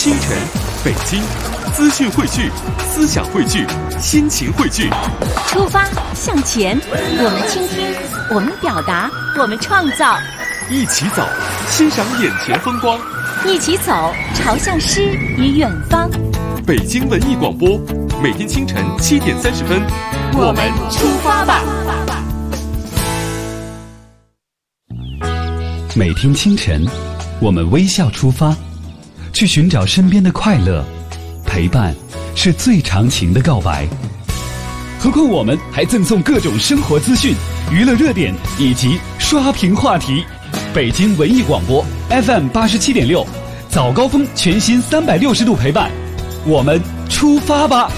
清晨，北京，资讯汇聚，思想汇聚，心情汇聚。 出发向前，我们倾听，我们表达，我们创造。 一起走，欣赏眼前风光。 一起走，朝向诗与远方。 北京文艺广播，每天清晨7点30分， 我们出发吧。 每天清晨，我们微笑出发，去寻找身边的快乐。陪伴是最长情的告白。何况我们还赠送各种生活资讯、娱乐热点以及刷屏话题。北京文艺广播 FM 87.6，早高峰全新360度陪伴，我们出发吧。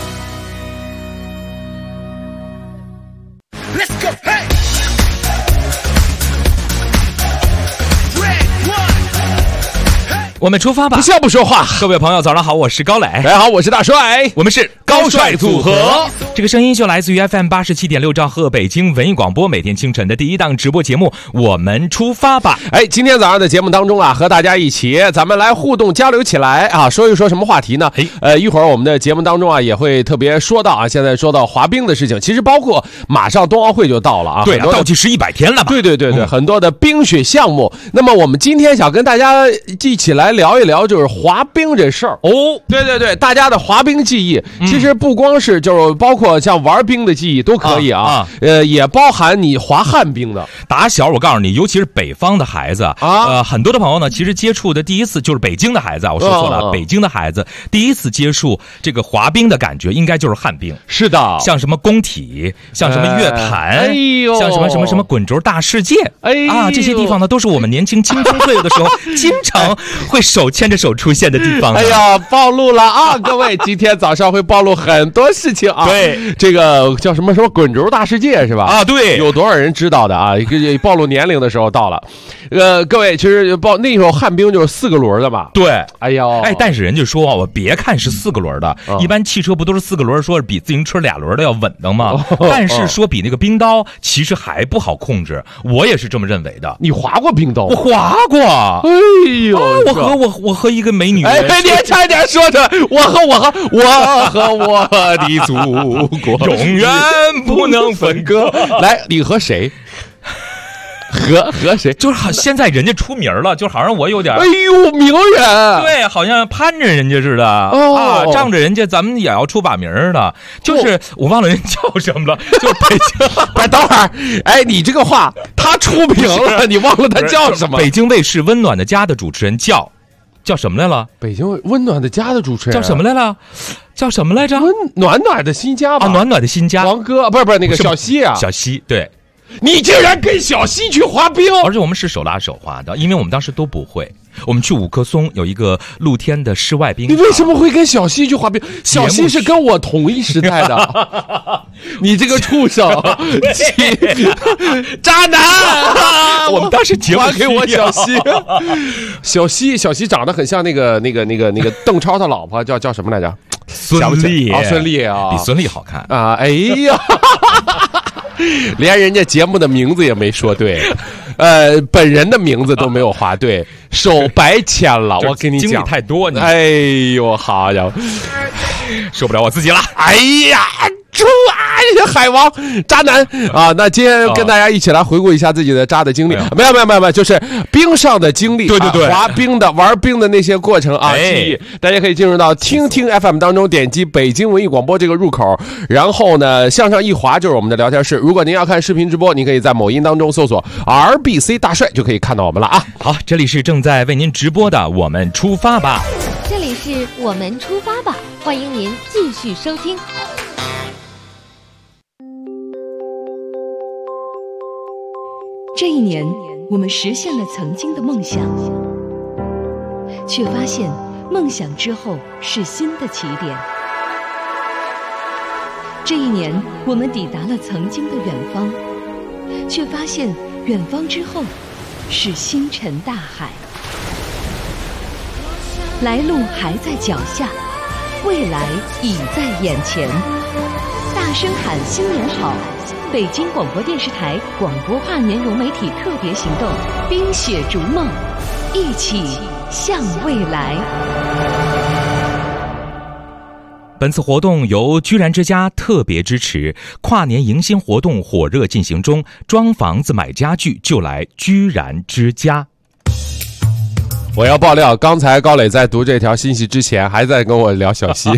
我们出发吧！ 不笑不说话。 各位朋友，早上好，我是高磊。 大家好，我是大帅。 我们是高帅组合。这个声音就来自于 FM 87.6兆赫北京文艺广播，每天清晨的第一档直播节目。我们出发吧！ 今天早上的节目当中啊，和大家一起咱们来互动交流起来啊，说一说什么话题呢？一会儿我们的节目当中啊，也会特别说到啊，现在说到滑冰的事情，其实包括马上冬奥会就到了啊， 对，倒计时100天了吧？ 对，很多的冰雪项目。那么我们今天想跟大家一起来聊一聊，就是滑冰这事儿哦。 对，大家的滑冰记忆，其实不光是就是包括像玩冰的记忆都可以啊，也包含你滑旱冰的。 打小我告诉你，尤其是北方的孩子啊，很多的朋友呢，其实接触的第一次就是北京的孩子啊，我说错了，北京的孩子第一次接触这个滑冰的感觉，应该就是旱冰。 是的， 像什么工体，像什么乐坛，像什么滚轴大世界，这些地方呢，都是我们年轻青春岁月的时候，经常会手牵着手出现的地方。 暴露了啊，各位，今天早上会暴露很多事情啊。 对， 这个叫什么滚轴大世界是吧？ 啊，对， 有多少人知道的啊？暴露年龄的时候到了。各位，其实那时候旱冰就是4个轮的嘛。 对， 但是人家说啊，我别看是4个轮的，一般汽车不都是4个轮，说是比自行车2轮的要稳当吗？但是说比那个冰刀其实还不好控制，我也是这么认为的。 你滑过冰刀？ 我滑过。我和一个美女。 你差点说着，我和我的祖国永远不能分割。 来，你和谁？和谁？ 就是现在人家出名了，就好像我有点名人，对， 好像攀着人家似的仗着人家咱们也要出把名的。就是我忘了人叫什么了，就是北京。 等会儿，你这个话他出名了，你忘了他叫什么？ 北京卫视《温暖的家》的主持人叫什么来了？ 北京温暖的家的主持人叫什么来了？叫什么来着？ 暖暖的新家吧？ 暖暖的新家。 王哥，不是那个小西啊？ 小西，对。 你竟然跟小西去滑冰， 而且我们是手拉手滑的，因为我们当时都不会。我们去5棵松有一个露天的室外冰场。 你为什么会跟小西去滑冰？小西是跟我同一时代的。你这个畜生，渣男！ 我们当时节目还给我小西长得很像那个邓超的老婆叫什么来着？ 孙俪啊，比孙俪好看啊！连人家节目的名字也没说对，本人的名字都没有划对，手白牵了。我跟你讲， 经历太多， 好家伙， 受不了我自己了。 海王渣男啊！那今天跟大家一起来回顾一下自己的渣的经历。没有，就是冰上的经历。 对， 滑冰的、玩冰的那些过程啊，记忆。大家可以进入到听 FM 当中，点击北京文艺广播这个入口，然后呢向上一滑就是我们的聊天室。如果您要看视频直播，您可以在某音当中搜索 RBC 大帅就可以看到我们了啊。 好，这里是正在为您直播的我们出发吧。 这里是我们出发吧，欢迎您继续收听。 这一年，我们实现了曾经的梦想，却发现梦想之后是新的起点。这一年，我们抵达了曾经的远方，却发现远方之后是星辰大海。来路还在脚下，未来已在眼前。大声喊新年好！北京广播电视台广播跨年融媒体特别行动，冰雪逐梦，一起向未来。 本次活动由居然之家特别支持，跨年迎新活动火热进行中，装房子买家具就来居然之家。 我要爆料，刚才高磊在读这条信息之前还在跟我聊小西。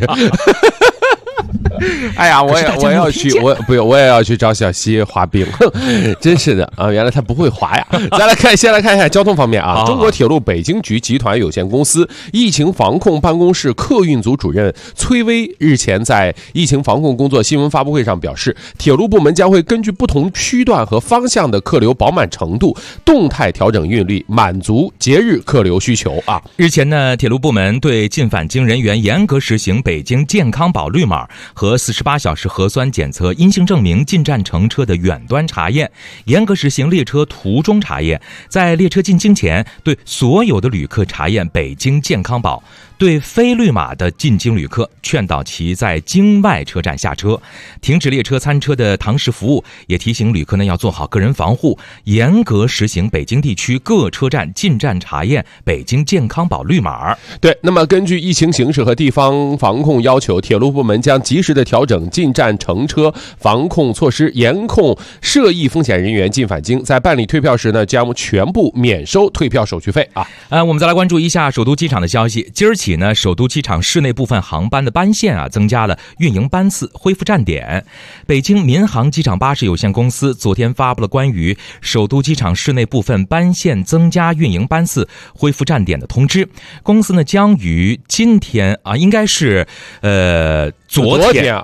哎呀，我也要去，我也要去找小西滑冰，真是的啊！原来他不会滑呀。先来看一下交通方面啊。中国铁路北京局集团有限公司疫情防控办公室客运组主任崔薇日前在疫情防控工作新闻发布会上表示，铁路部门将会根据不同区段和方向的客流饱满程度，动态调整运力，满足节日客流需求啊。 日前呢，铁路部门对进返京人员严格实行北京健康宝绿码和48小时核酸检测阴性证明进站乘车的远端查验，严格实行列车途中查验，在列车进京前对所有的旅客查验北京健康宝，对非绿码的进京旅客劝导其在京外车站下车，停止列车餐车的堂食服务，也提醒旅客呢要做好个人防护，严格实行北京地区各车站进站查验北京健康宝绿码。 对，那么根据疫情形势和地方防控要求，铁路部门将及时的调整进站乘车防控措施，严控涉疫风险人员进返京。在办理退票时呢，将全部免收退票手续费啊。 我们再来关注一下首都机场的消息。今儿起呢，首都机场市内部分航班的班线增加了运营班次，恢复站点。北京民航机场巴士有限公司昨天发布了关于首都机场市内部分班线增加运营班次、恢复站点的通知。公司呢将于今天应该是昨天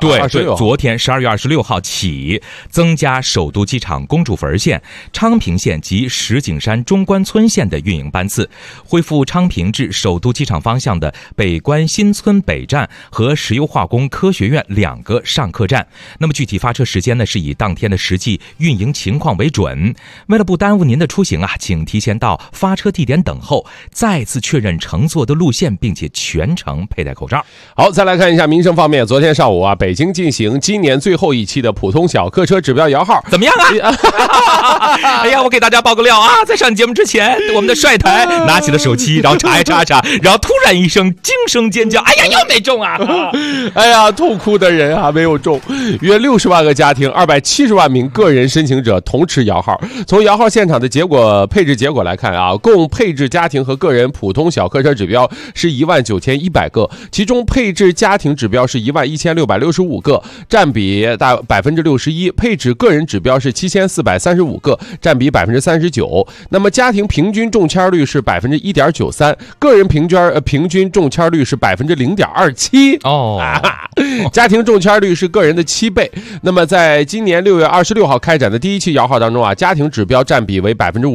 12月26号起增加首都机场公主坟线、昌平线及石景山中关村线的运营班次，恢复昌平至首都机场方向的北关新村北站和石油化工科学院2个上客站。那么具体发车时间呢是以当天的实际运营情况为准。为了不耽误您的出行请提前到发车地点等候，再次确认乘坐的路线，并且全程佩戴口罩。 好，再来看一下民生方面。昨天上午北京进行今年最后一期的普通小客车指标摇号， 怎么样啊？哎呀，我给大家爆个料啊，在上节目之前，我们的帅台拿起了手机，然后查一查，然后突然一声惊声尖叫，哎呀，又没中啊！ 哎呀，痛哭的人没有中。约60万个家庭，270万名个人申请者同持摇号。从摇号现场的配置结果来看共配置家庭和个人普通小客车指标是19100个，其中配置家庭指标是11665个，占比大61%，配置个人指标是7435个，占比39%。那么家庭平均中签率是1.93%，个人平均中签率是0.27%。家庭中签率是个人的7倍。那么在今年6月26号开展的第一期摇号当中家庭指标占比为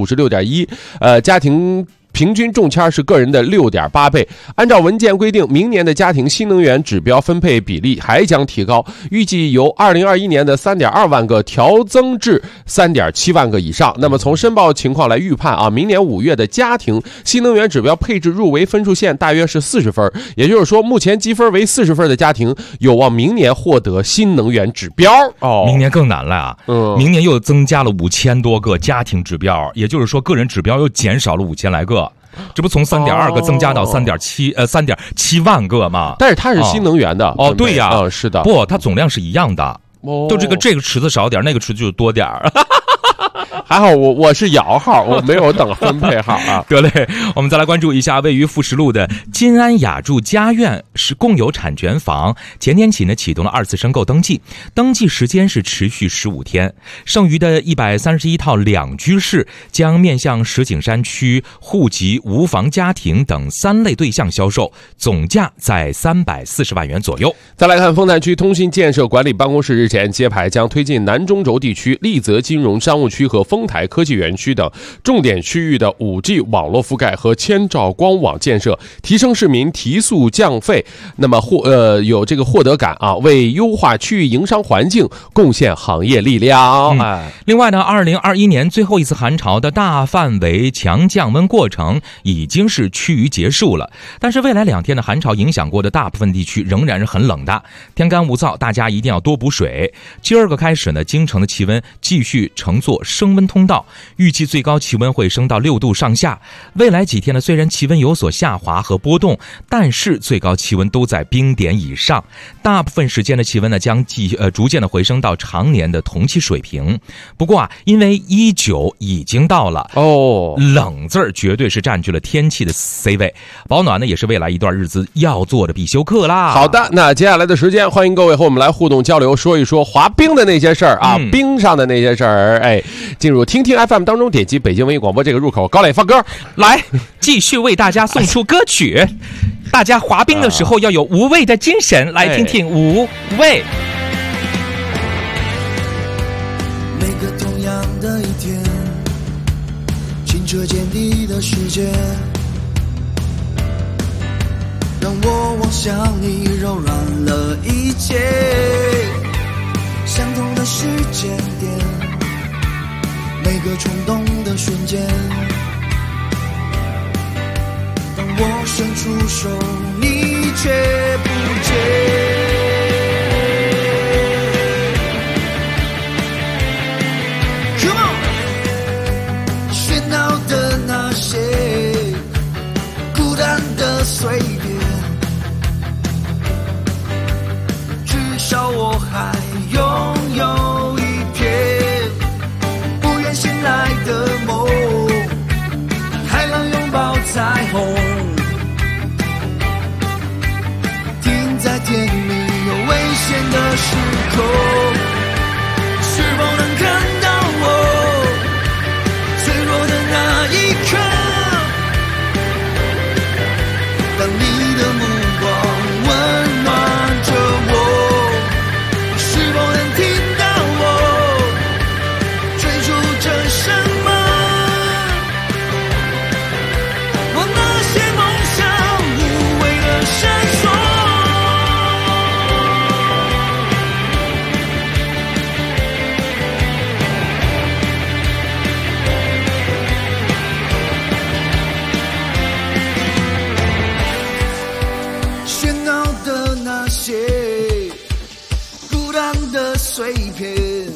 56.1%，家庭平均中签是个人的6.8倍。按照文件规定，明年的家庭新能源指标分配比例还将提高，预计由2021年的3.2万个调增至3.7万个以上。那么从申报情况来预判明年5月的家庭新能源指标配置入围分数线大约是40分，也就是说目前积分为40分的家庭有望明年获得新能源指标。 明年更难了明年又增加了5000多个家庭指标，也就是说个人指标又减少了5000来个。这不从3.2个增加到3.7万个吗？ 但是它是新能源的对呀， 是的， 不，它总量是一样的，就这个池子少点，那个池子就多点还好我是摇号，我没有等分配号得嘞，我们再来关注一下位于富石路的金安雅筑家苑是共有产权房，前天起呢启动了2次申购登记，登记时间是持续15天。剩余的131套2居室将面向石景山区户籍无房家庭等3类对象销售，总价在340万元左右。 再来看丰台区通信建设管理办公室日前揭牌，将推进南中轴地区丽泽金融商务区和丰台科技园区等重点区域的 5G 网络覆盖和千兆光网建设，提升市民提速降费，那么有这个获得感为优化区域营商环境贡献行业力量。 另外呢，2021年最后一次寒潮的大范围强降温过程已经是趋于结束了，但是未来2天的寒潮影响过的大部分地区仍然是很冷的，天干物燥，大家一定要多补水。今儿个开始呢，京城的气温继续乘坐升温通道，预计最高气温会升到6度上下。未来几天呢，虽然气温有所下滑和波动，但是最高气温都在冰点以上。大部分时间的气温呢将逐渐的回升到常年的同期水平。不过啊，因为19已经到了冷字儿绝对是占据了天气的 C 位，保暖呢也是未来一段日子要做的必修课啦。 好的，那接下来的时间，欢迎各位和我们来互动交流，说一说滑冰的那些事儿啊，冰上的那些事儿。哎，进入听听 FM 当中，点击北京文艺广播这个入口，高磊放歌， 来继续为大家送出歌曲。大家滑冰的时候要有无畏的精神，来听听无畏。 每个同样的一天，清澈见底的世界，让我望向你，柔软了一切。相同的时间点，每个冲动的瞬间，当我伸出手，你却不见。随便，至少我还拥有一片不愿醒来的梦，海浪拥抱彩虹，停在甜蜜又危险的时空，是否能看到我脆弱的那一刻？当你的目光温暖着我，是否能听到我追逐着什么？我那些梦想无谓的闪烁。碎片，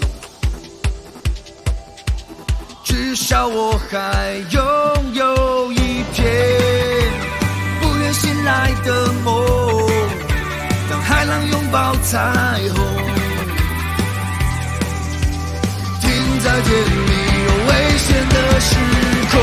至少我还拥有一片不愿醒来的梦，当海浪拥抱彩虹，停在甜蜜又危险的时空。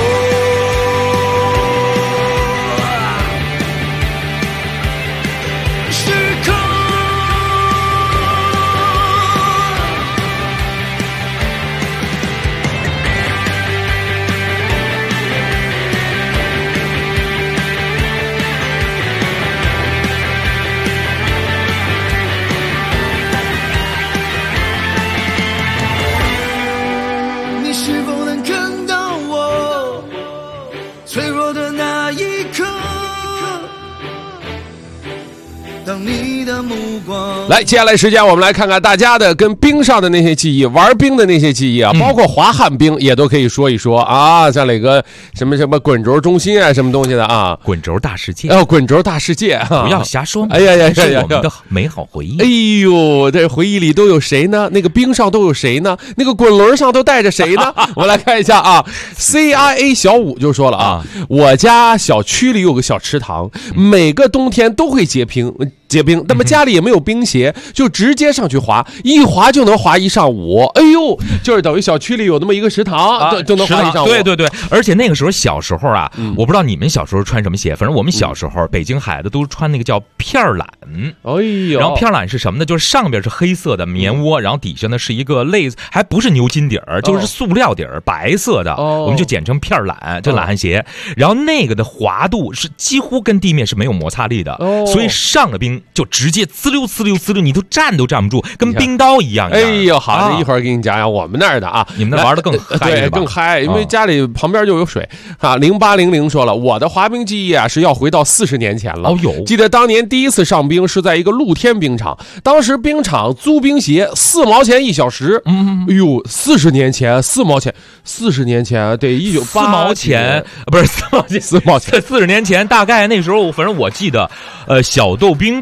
来，接下来时间我们来看看大家的跟冰上的那些记忆，玩冰的那些记忆啊，包括滑旱冰也都可以说一说啊。像哪个什么滚轴中心啊，什么东西的啊？ 滚轴大世界， 滚轴大世界， 不要瞎说。 哎呀呀呀， 是我们的美好回忆。 哎呦，这回忆里都有谁呢？那个冰上都有谁呢？那个滚轮上都带着谁呢？我们来看一下啊 ，CIA 小五就说了啊，我家小区里有个小池塘，每个冬天都会结冰，那么家里也没有冰鞋，就直接上去滑，一滑就能滑一上午。哎呦，就是等于小区里有那么一个食堂，就能滑一上午。 对对对，而且那个时候小时候啊，我不知道你们小时候穿什么鞋，反正我们小时候北京孩子都穿那个叫片儿懒。 哎呦， 然后片儿懒是什么呢？就是上边是黑色的棉窝，然后底下呢是一个类似，还不是牛筋底儿，就是塑料底儿，白色的，我们就简称片儿懒，这懒汉鞋。然后那个的滑度是几乎跟地面是没有摩擦力的，所以上了冰就直接滋溜滋溜滋溜，你都站不住，跟冰刀一样。 哎呦，好，这一会儿给你讲讲我们那儿的啊， 你们那玩的更嗨， 对，更嗨，因为家里旁边就有水啊。0800说了，我的滑冰记忆啊是要回到40年前了。记得当年第一次上冰是在一个露天冰场，当时冰场租冰鞋4毛钱1小时。哎呦，40年前4毛钱，40年前对198 4毛钱，不是4毛钱， 4毛钱。 40年前大概那时候，反正我记得，小豆冰棍儿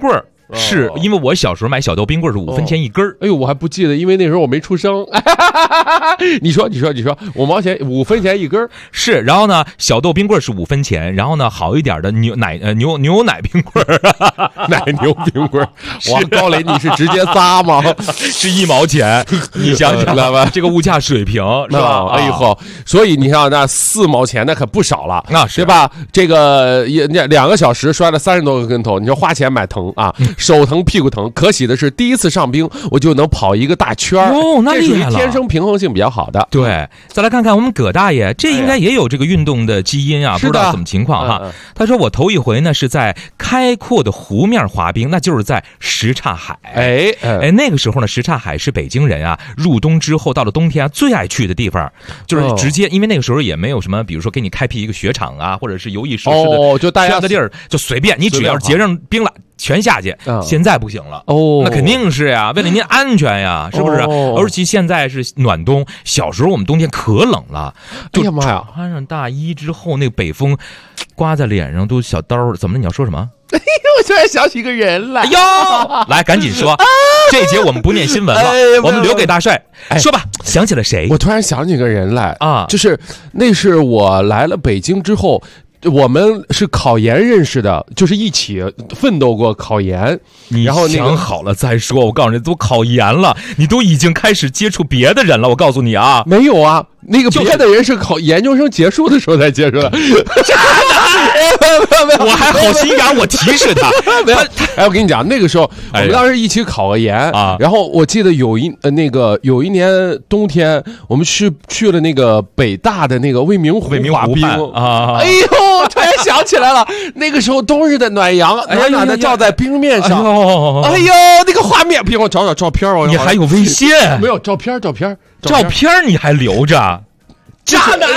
是因为我小时候买小豆冰棍是5分钱一根儿。 哎呦，我还不记得，因为那时候我没出生。你说，5毛钱5分钱一根儿。 是，然后呢，小豆冰棍是5分钱，然后呢，好一点的牛奶冰棍奶牛冰棍。哇，高磊，你是直接撒吗？ 是1毛钱，你想想吧， 这个物价水平是吧？ 哎呦，所以你想那4毛钱那可不少了， 那是对吧？这个2个小时摔了30多个跟头，你说花钱买疼啊，手疼屁股疼。可喜的是，第一次上冰我就能跑一个大圈哦，那厉害了， 这属于天生平衡性比较好的。 对，再来看看我们葛大爷，这应该也有这个运动的基因啊，不知道怎么情况哈。他说我头一回呢是在开阔的湖面滑冰，那就是在什刹海。那个时候呢，什刹海是北京人啊入冬之后到了冬天啊最爱去的地方，就是直接，因为那个时候也没有什么，比如说给你开辟一个雪场啊，或者是游艺设施的就大家的地儿，就随便，你只要结上冰了。全下去，现在不行了那肯定是呀，为了您安全呀，是不是？而且现在是暖冬，小时候我们冬天可冷了，就穿上大衣之后，那个北风刮在脸上都小刀。怎么了？你要说什么？ 我突然想起个人来。 来，赶紧说。这一节我们不念新闻了，我们留给大帅。说吧，想起了谁？ 我突然想起个人来啊，就是那是我来了北京之后。我们是考研认识的，就是一起奋斗过考研。 然后想好了再说，我告诉你，都考研了，你都已经开始接触别的人了。我告诉你啊， 没有啊，那个别的人是考研究生结束的时候才接触的。 我还好心眼，我提示他。 我跟你讲，那个时候我们当时一起考个研啊，然后我记得有一年冬天，我们去了那个北大的那个未名湖滑冰啊。哎呦！突然想起来了，那个时候冬日的暖阳，暖暖的照在冰面上。哎呦，那个画面，别给我找找照片。 你还有微信？ 没有照片， 你还留着？ 渣男！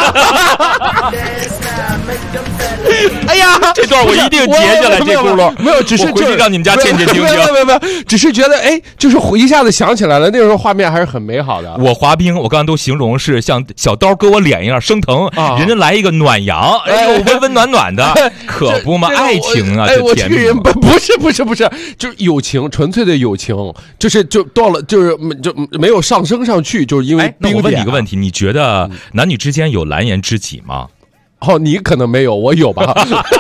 哎呀， 这段我一定截下来，这轱辘没有，只是回去让你们家倩倩听听。 没有，只是觉得就是一下子想起来了，那时候画面还是很美好的。 我滑冰，我刚刚都形容是像小刀割我脸一样生疼，人家来一个暖阳，温温暖暖的，可不嘛，爱情啊， 我这个人不是，就是友情，纯粹的友情，就到了就没有上升上去，就是因为冰点。 那我问你一个问题，你觉得男女之间有蓝颜知己吗？ 你可能没有，我有吧。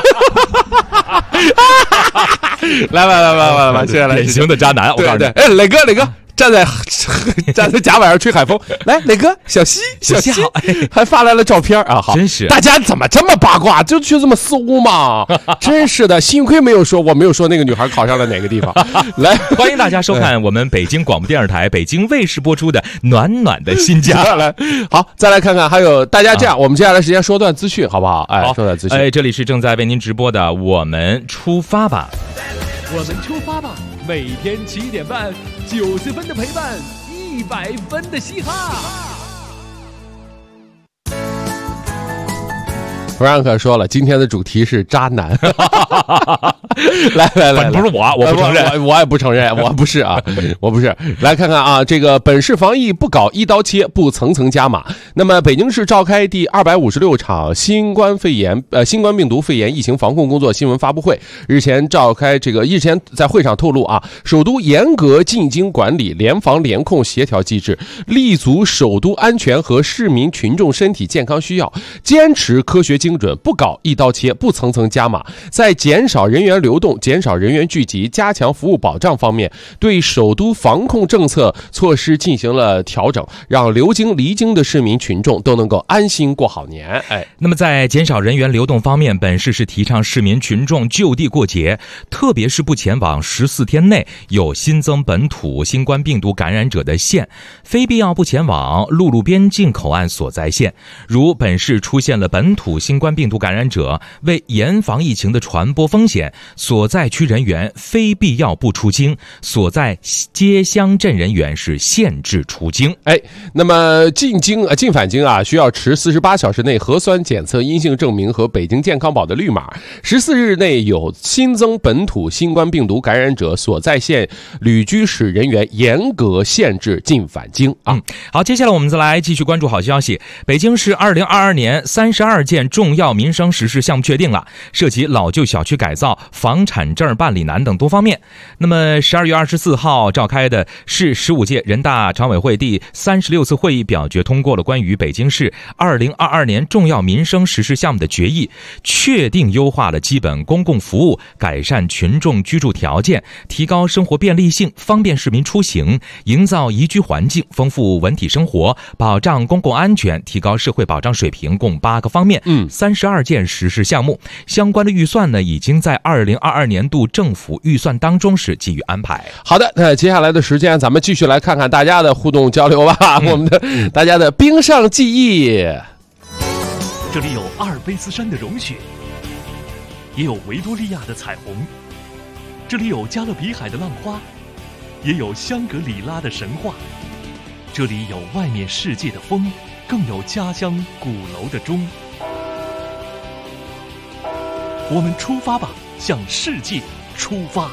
来，接下来典型的渣男，我告诉你。 磊哥，站在甲板上吹海风。来，磊哥，小西好， 还发来了照片啊！好， 真是大家怎么这么八卦，就这么私屋嘛？真是的，幸亏我没有说那个女孩考上了哪个地方。来， 欢迎大家收看我们北京广播电视台北京卫视播出的《暖暖的新家》。 来，好，再来看看，还有大家这样，我们接下来时间说段资讯，好不好？说段资讯。 这里是正在为您直播的，我们出发吧。 我们出发吧！每天7点半，90分的陪伴，100分的嘻哈。 Frank 说了，今天的主题是渣男。来， 不是我不承认， 我也不承认，我不是啊，我不是。来看看啊，这个本市防疫不搞一刀切，不层层加码。那么，北京市召开第256场新冠病毒肺炎疫情防控工作新闻发布会。日前在会上透露啊，首都严格进京管理，联防联控协调机制，立足首都安全和市民群众身体健康需要，坚持科学精准，不搞一刀切，不层层加码。在减少人员流动、减少人员聚集、加强服务保障方面，对首都防控政策措施进行了调整，让流经离京的市民群众都能够安心过好年。 那么在减少人员流动方面，本市是提倡市民群众就地过节，特别是不前往14天内有新增本土新冠病毒感染者的县，非必要不前往陆路边境口岸所在县。如本市出现了本土新冠病毒感染者，为严防疫情的传播风险，所在区人员非必要不出京，所在街乡镇人员是限制出京。 那么进返京啊，需要持48小时内核酸检测阴性证明和北京健康宝的绿码。14日内有新增本土新冠病毒感染者所在县旅居史人员严格限制进返京啊。 好，接下来我们再来继续关注好消息。北京市2022年32件重重要民生实事项目确定了，涉及老旧小区改造、房产证办理难等多方面。那么12月24号召开的市15届人大常委会第36次会议表决通过了关于北京市2022年重要民生实事项目的决议，确定优化了基本公共服务，改善群众居住条件，提高生活便利性，方便市民出行，营造宜居环境，丰富文体生活，保障公共安全，提高社会保障水平，共8个方面，32件实事项目。相关的预算呢，已经在2022年度政府预算当中是给予安排。 好的，那接下来的时间，咱们继续来看看大家的互动交流吧。我们的大家的冰上记忆， 这里有阿尔卑斯山的融雪，也有维多利亚的彩虹，这里有加勒比海的浪花，也有香格里拉的神话。这里有外面世界的风，更有家乡鼓楼的钟。我们出发吧，向世界出发。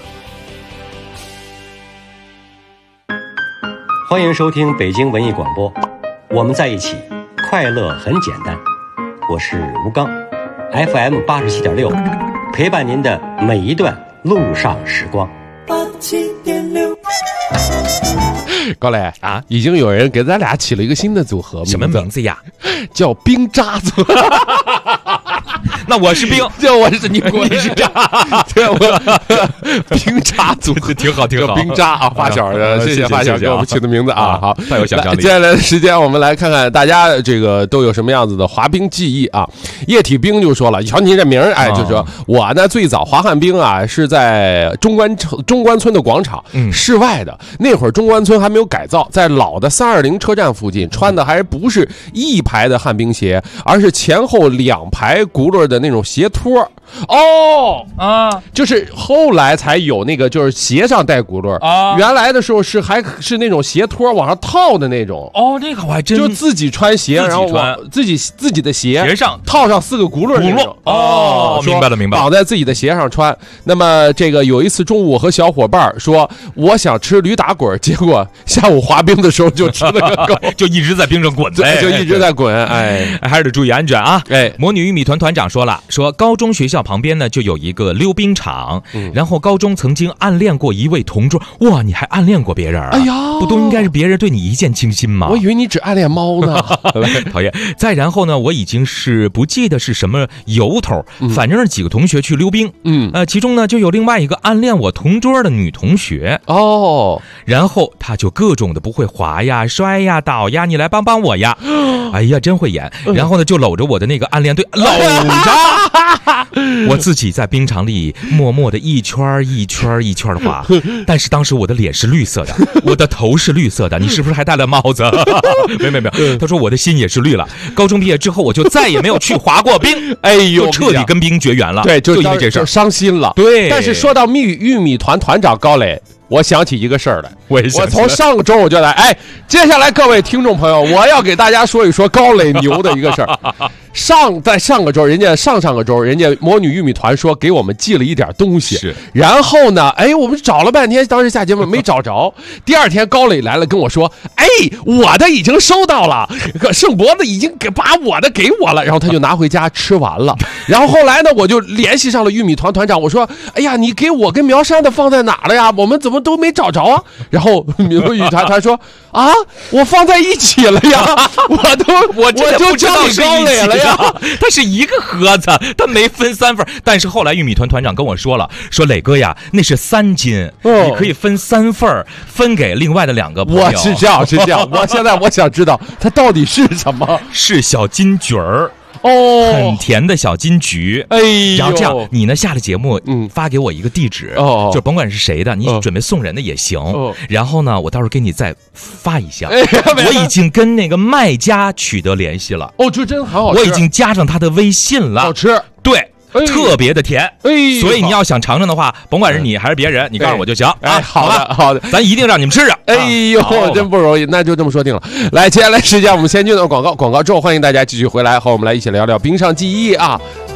欢迎收听北京文艺广播，我们在一起，快乐很简单。我是吴刚 ，FM 87.6，陪伴您的每一段路上时光。 87.6。 高磊啊，已经有人给咱俩起了一个新的组合， 什么名字呀？ 叫冰渣组。 那我是冰， 就我是你是渣，对，我冰渣组挺好，挺好。 冰渣啊，发小的，谢谢发小给我们起的名字啊，好， 太有想象力。 接下来的时间，我们来看看大家这个都有什么样子的滑冰记忆啊。液体冰就说了，瞧你这名儿，哎，就说我呢最早滑旱冰啊是在中关村的广场，室外的。那会儿中关村还没有改造，在老的320车站附近，穿的还不是一排的旱冰鞋，而是前后2排轱辘的那种鞋托。就是后来才有那个，就是鞋上带轱辘啊。原来的时候还是那种鞋托往上套的那种。 那个我还真就自己穿鞋，然后往自己的鞋上套上4个轱辘那种。 明白了， 绑在自己的鞋上穿。那么这个有一次中午，我和小伙伴说我想吃驴打滚，结果下午滑冰的时候就吃了个够， 就一直在冰上滚， 就一直在滚。 还是得注意安全啊！魔女玉米团团长说了，说高中学校旁边呢就有一个溜冰场，然后高中曾经暗恋过一位同桌。哇，你还暗恋过别人啊？哎呀，不都应该是别人对你一见倾心吗？ 我以为你只暗恋猫呢。 讨厌。再然后呢，我已经是不记得是什么由头，反正是几个同学去溜冰，其中呢就有另外一个暗恋我同桌的女同学然后他就各种的不会滑呀、摔呀、倒呀，你来帮帮我呀！哎呀，真会演。然后呢就搂着我的那个暗恋对，搂着我自己在冰场里默默的一圈一圈一圈的滑，但是当时我的脸是绿色的，我的头是绿色的，你是不是还戴了帽子？没有，他说我的心也是绿了。高中毕业之后，我就再也没有去滑过冰， 哎呦， 就彻底跟冰绝缘了。 对， 就因为这事儿伤心了。 对， 但是说到玉米团团长高磊，我想起一个事儿来。我从上个周我就来，接下来各位听众朋友，我要给大家说一说高磊牛的一个事儿。在上个周，人家上个周，人家魔女玉米团说给我们寄了一点东西， 是。 然后呢，我们找了半天，当时下节目没找着。第二天高磊来了，跟我说，我的已经收到了，盛博的已经把我的给我了，然后他就拿回家吃完了。然后后来呢，我就联系上了玉米团团长，我说，哎呀，你给我跟苗山的放在哪了呀？我们怎么都没找着啊？然后玉米团他说，啊，我放在一起了呀，我就交给高磊了呀。 它是一个盒子，它没分3份。但是后来玉米团团长跟我说了，说磊哥呀，那是3斤，你可以分3份，分给另外的2个朋友。 是这样。现在我想知道它到底是什么？ 是小金桔儿。很甜的小金桔。然后这样，你呢下了节目，发给我一个地址，就甭管是谁的，你准备送人的也行。然后呢，我到时候给你再发一箱。我已经跟那个卖家取得联系了。 这真很好吃。 我已经加上他的微信了。 好吃。 对。特别的甜，所以你要想尝尝的话，甭管是你还是别人，你告诉我就行啊。 好的， 咱一定让你们吃着。 真不容易，那就这么说定了。来，接下来时间我们先进入广告之后，欢迎大家继续回来和我们来一起聊聊冰上记忆啊。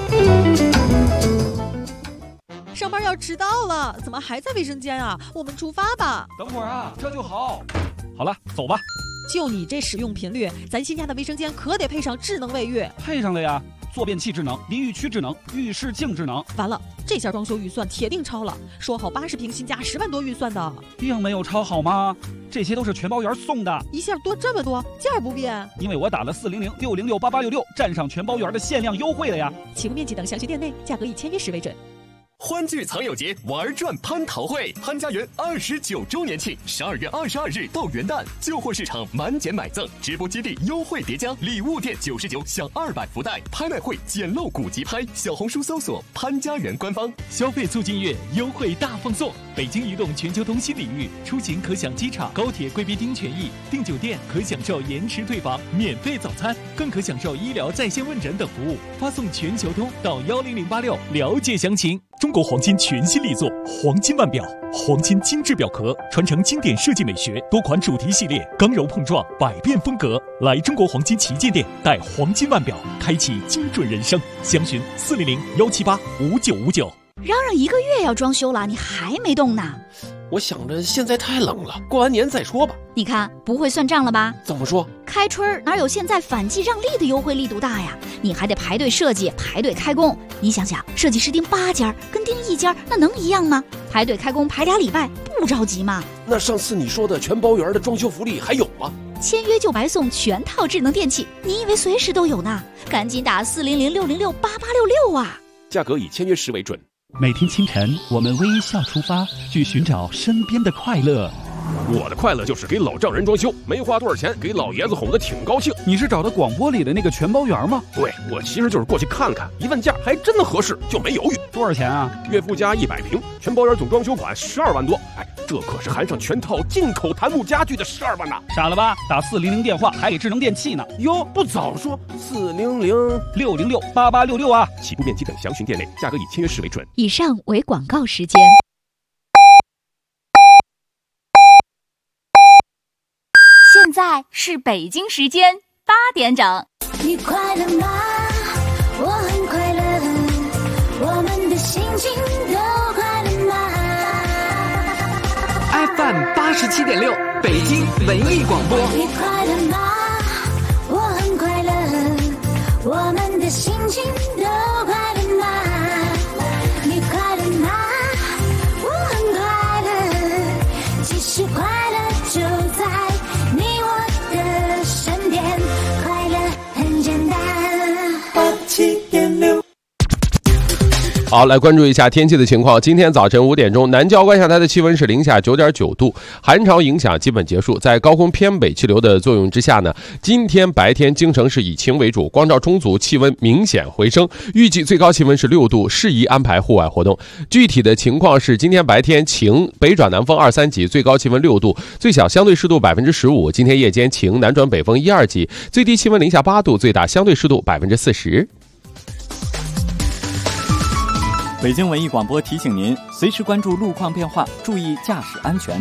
上班要迟到了，怎么还在卫生间啊？我们出发吧。 等会儿啊，这就好。好了，走吧。 就你这使用频率，咱新家的卫生间可得配上智能卫浴。 配上了呀。 坐便器智能、淋浴区智能、浴室镜智能。 完了，这下装修预算铁定超了，说好80平新家10万多预算的， 并没有超好吗？这些都是全包园送的， 一下多这么多，价不变。 因为我打了400-606-8866，占上全包园的限量优惠了呀。 起步面积等详询店内，价格以签约时为准。 欢聚藏友节，玩转蟠桃会，潘家园29周年庆，12月22日到元旦，旧货市场满减买赠，直播基地优惠叠加，礼物店99享200福袋，拍卖会捡漏古籍拍，小红书搜索潘家园官方， 消费促进月优惠大放送，北京移动全球通新领域，出行可享机场、高铁贵宾厅权益，订酒店可享受延迟退房、免费早餐，更可享受医疗在线问诊等服务。发送全球通到10086了解详情。中国黄金全新力作黄金腕表，黄金精致表壳，传承经典设计美学，多款主题系列，刚柔碰撞，百变风格。来中国黄金旗舰店，带黄金腕表，开启精准人生。详询400-178-5959。 嚷嚷1个月要装修了，你还没动呢？ 我想着现在太冷了，过完年再说吧。 你看不会算账了吧？ 怎么说？ 开春哪有现在反季让利的优惠力度大呀？你还得排队设计，排队开工。你想想，设计师订8家跟订1家那能一样吗？排队开工排2礼拜，不着急吗？ 那上次你说的全包园的装修福利还有吗？ 签约就白送全套智能电器，你以为随时都有呢？赶紧打400-606-8866啊！ 价格以签约时为准。 每天清晨，我们微笑出发，去寻找身边的快乐。 我的快乐就是给老丈人装修，没花多少钱，给老爷子哄得挺高兴。 你是找的广播里的那个全包园吗？ 对，我其实就是过去看看，一问价还真的合适，就没犹豫。 多少钱啊？ 岳父家100平，全包园总装修款12万多。哎，这可是含上全套进口檀木家具的12万呐！ 傻了吧？打400电话还给智能电器呢。 哟，不早说 400-606-8866啊！ 起步面积等详询店内，价格以签约时为准。 以上为广告时间。 现在是北京时间8点整。 你快乐吗？我很快乐，我们的心情都快乐吗 ？FM 87.6，北京文艺广播。 你快乐吗？我很快乐，我们的心情都快乐吗？你快乐吗？我很快乐，其实快乐就在你我的身边，快乐很简单。87.6。 好，来关注一下天气的情况。今天早晨5点钟，南郊观象台的气温是零下9.9度，寒潮影响基本结束。在高空偏北气流的作用之下呢，今天白天京城是以晴为主，光照充足，气温明显回升，预计最高气温是6度，适宜安排户外活动。具体的情况是，今天白天晴，北转南风2、3级，最高气温6度，最小相对湿度15%。今天夜间晴，南转北风1、2级，最低气温零下8度，最大相对湿度40%。 北京文艺广播提醒您，随时关注路况变化，注意驾驶安全。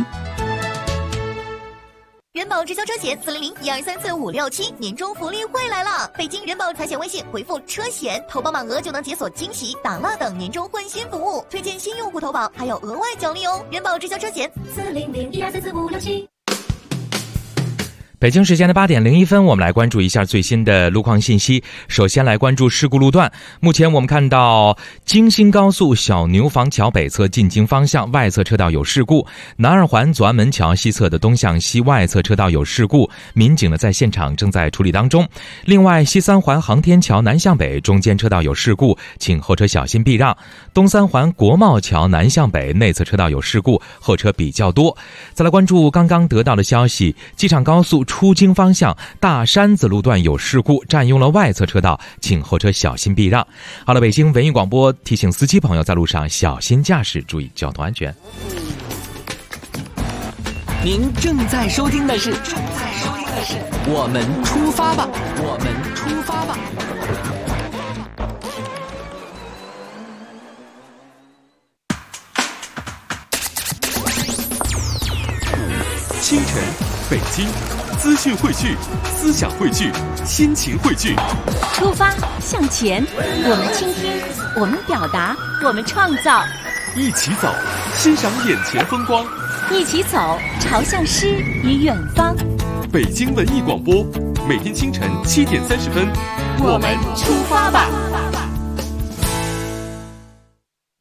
人保直销车险400-1234567年终福利会来了！北京人保财险微信回复车险，投保满额就能解锁惊喜、打蜡等年终换新服务，推荐新用户投保还有额外奖励哦！人保直销车险400-1234567。 北京时间的8点01分，我们来关注一下最新的路况信息。首先来关注事故路段。目前我们看到京新高速小牛坊桥北侧进京方向外侧车道有事故，南二环左安门桥西侧的东向西外侧车道有事故，民警呢在现场正在处理当中。另外，西三环航天桥南向北中间车道有事故，请后车小心避让。东三环国贸桥南向北内侧车道有事故，后车比较多。再来关注刚刚得到的消息，机场高速出京方向大山子路段有事故，占用了外侧车道，请后车小心避让。好了，北京文艺广播提醒司机朋友在路上小心驾驶，注意交通安全。 您正在收听的是我们出发吧，我们出发吧。 清晨，北京，资讯汇聚，思想汇聚，心情汇聚。 出发，向前，我们倾听，我们表达，我们创造。 一起走，欣赏眼前风光。 一起走，朝向诗与远方。 北京文艺广播，每天清晨7点30分， 我们出发吧。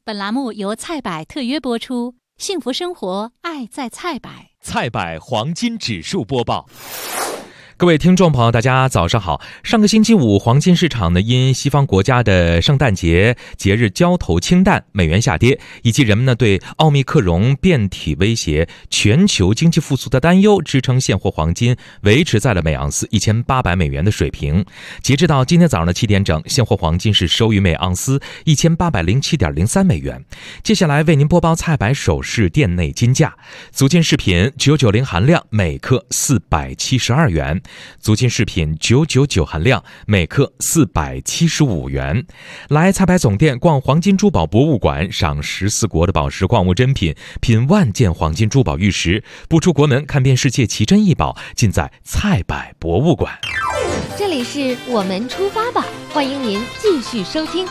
本栏目由菜百特约播出，幸福生活，爱在菜百。 菜百黄金指数播报。 各位听众朋友，大家早上好。上个星期五，黄金市场呢因西方国家的圣诞节节日交投清淡，美元下跌，以及人们呢对奥密克戎变体威胁全球经济复苏的担忧，支撑现货黄金维持在了每盎司1800美元的水平。截至到今天早上的7点整，现货黄金是收于每盎司1807.03美元。接下来为您播报菜百首饰店内金价：足金饰品990含量每克472元。足金饰品999含量，每克475元。来菜百总店逛黄金珠宝博物馆，赏14国的宝石矿物珍品，品万件黄金珠宝玉石，不出国门看遍世界奇珍异宝，尽在菜百博物馆。 这里是我们出发吧，欢迎您继续收听。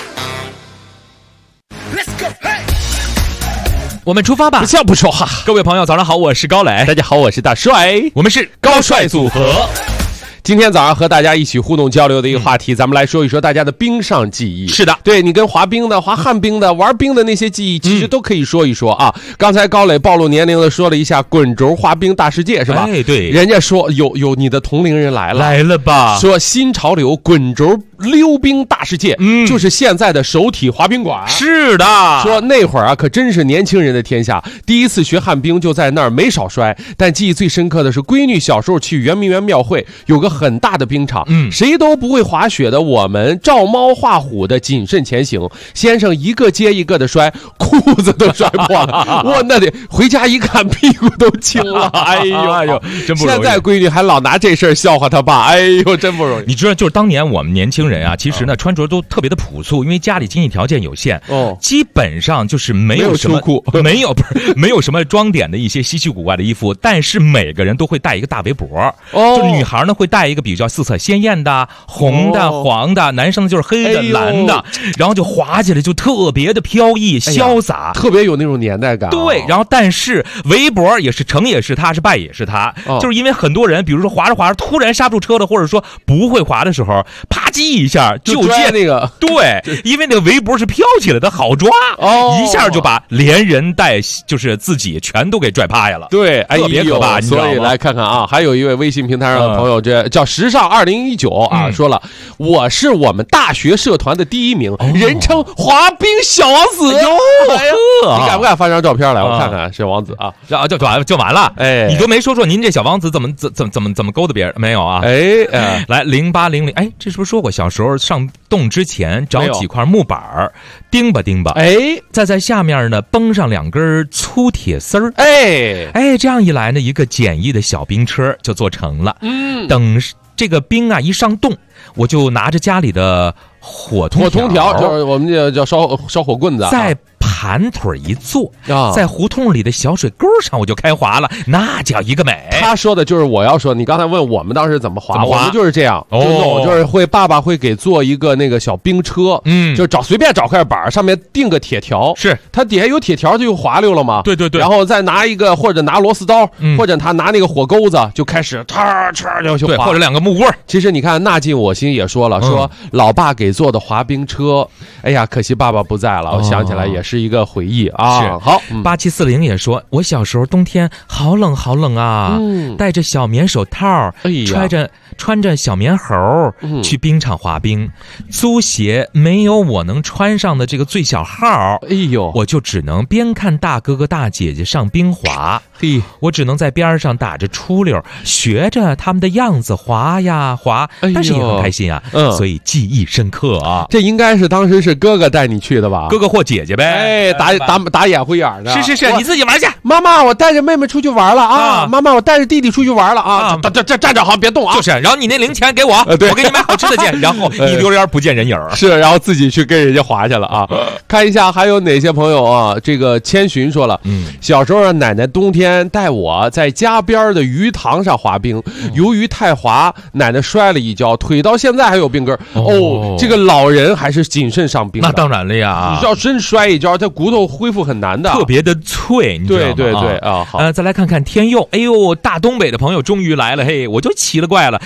我们出发吧， 不笑不说话。 各位朋友早上好，我是高磊。 大家好，我是大帅， 我们是高帅组合。 今天早上和大家一起互动交流的一个话题，咱们来说一说大家的冰上记忆。 是的， 对，你跟滑冰的、滑旱冰的、玩冰的那些记忆，其实都可以说一说啊。刚才高磊暴露年龄的说了一下滚轴滑冰大世界，是吧？ 哎，对， 人家说有你的同龄人来了吧？ 说新潮流滚轴溜冰大世界，就是现在的首体滑冰馆。 是的， 说那会儿啊，可真是年轻人的天下。第一次学旱冰就在那儿没少摔，但记忆最深刻的是闺女小时候去圆明园庙会，有个很大的冰场。谁都不会滑雪的我们照猫画虎的谨慎前行，先生一个接一个的摔，裤子都摔破了，我那得回家一看屁股都青了，哎呦， 真不容易。 现在闺女还老拿这事儿笑话他爸，哎呦，真不容易。 你知道，就是当年我们年轻人啊，其实呢穿着都特别的朴素，因为家里经济条件有限，基本上就是没有什么秋裤， 没有什么装点的一些稀奇古怪的衣服，但是每个人都会带一个大围脖，就女孩呢会带一个比较色彩鲜艳的红的、黄的，男生就是黑的、蓝的，然后就滑起来就特别的飘逸、潇洒， 特别有那种年代感。 对，然后但是围脖也是成也是他，是败也是他，就是因为很多人，比如说滑着滑着突然刹不住车了，或者说不会滑的时候，啪叽一下就接那个， 对，因为那个围脖是飘起来的，好抓，一下就把连人带就是自己全都给拽趴下了。 对， 特别可怕。 所以来看看啊，还有一位微信平台上的朋友，这叫时尚2019啊，说了，我是我们大学社团的第1名，人称滑冰小王子。你敢不敢发张照片来，我看看是王子啊？ 就完了。 哎， 你都没说您这小王子怎么勾搭别人？没有啊？ 哎， 来0800，哎，这是不是说过小时候上洞之前找几块木板钉吧， 哎， 再在下面呢绷上2根粗铁丝儿，哎，这样一来呢，一个简易的小冰车就做成了。等这个冰啊一上冻，我就拿着家里的火通条，就是我们叫烧火棍子， 在盘腿一坐，在胡同里的小水沟上我就开滑了，那叫一个美。 他说的就是我要说，你刚才问我们当时怎么滑，我们就是这样，就是爸爸会给做一个那个小冰车，就是随便找块板上面钉个铁条， 是它底下有铁条就滑溜了嘛。 对， 然后再拿一个或者拿螺丝刀，或者他拿那个火钩子就开始就滑， 或者2个木棍。 其实你看纳进我心也说了，说老爸给做的滑冰车，哎呀，可惜爸爸不在了，我想起来也是一个回忆啊。 是好 ，8740也说，我小时候冬天好冷啊，戴着小棉手套，穿着小棉猴去冰场滑冰，租鞋没有我能穿上的这个最小号，我就只能边看大哥哥大姐姐上冰滑，我只能在边上打着出溜，学着他们的样子滑呀滑，但是也很开心啊，所以记忆深刻啊。 这应该是当时是哥哥带你去的吧？ 哥哥或姐姐呗， 打眼灰眼的。 是，你自己玩去。 妈妈，我带着妹妹出去玩了啊！妈妈，我带着弟弟出去玩了啊！站着好，别动啊！ 就是，然后你那零钱给我，我给你买好吃的去。然后一溜烟不见人影是，然后自己去跟人家滑去了啊！看一下还有哪些朋友啊？这个千寻说了，小时候奶奶冬天带我在家边的鱼塘上滑冰，由于太滑，奶奶摔了一跤，腿到现在还有病根。这个老人还是谨慎上冰。 那当然了呀， 你要真摔一跤，这骨头恢复很难的， 特别的脆，你知道吗？ 对啊，好， 再来看看天佑，哎呦，大东北的朋友终于来了，嘿，我就奇了怪了，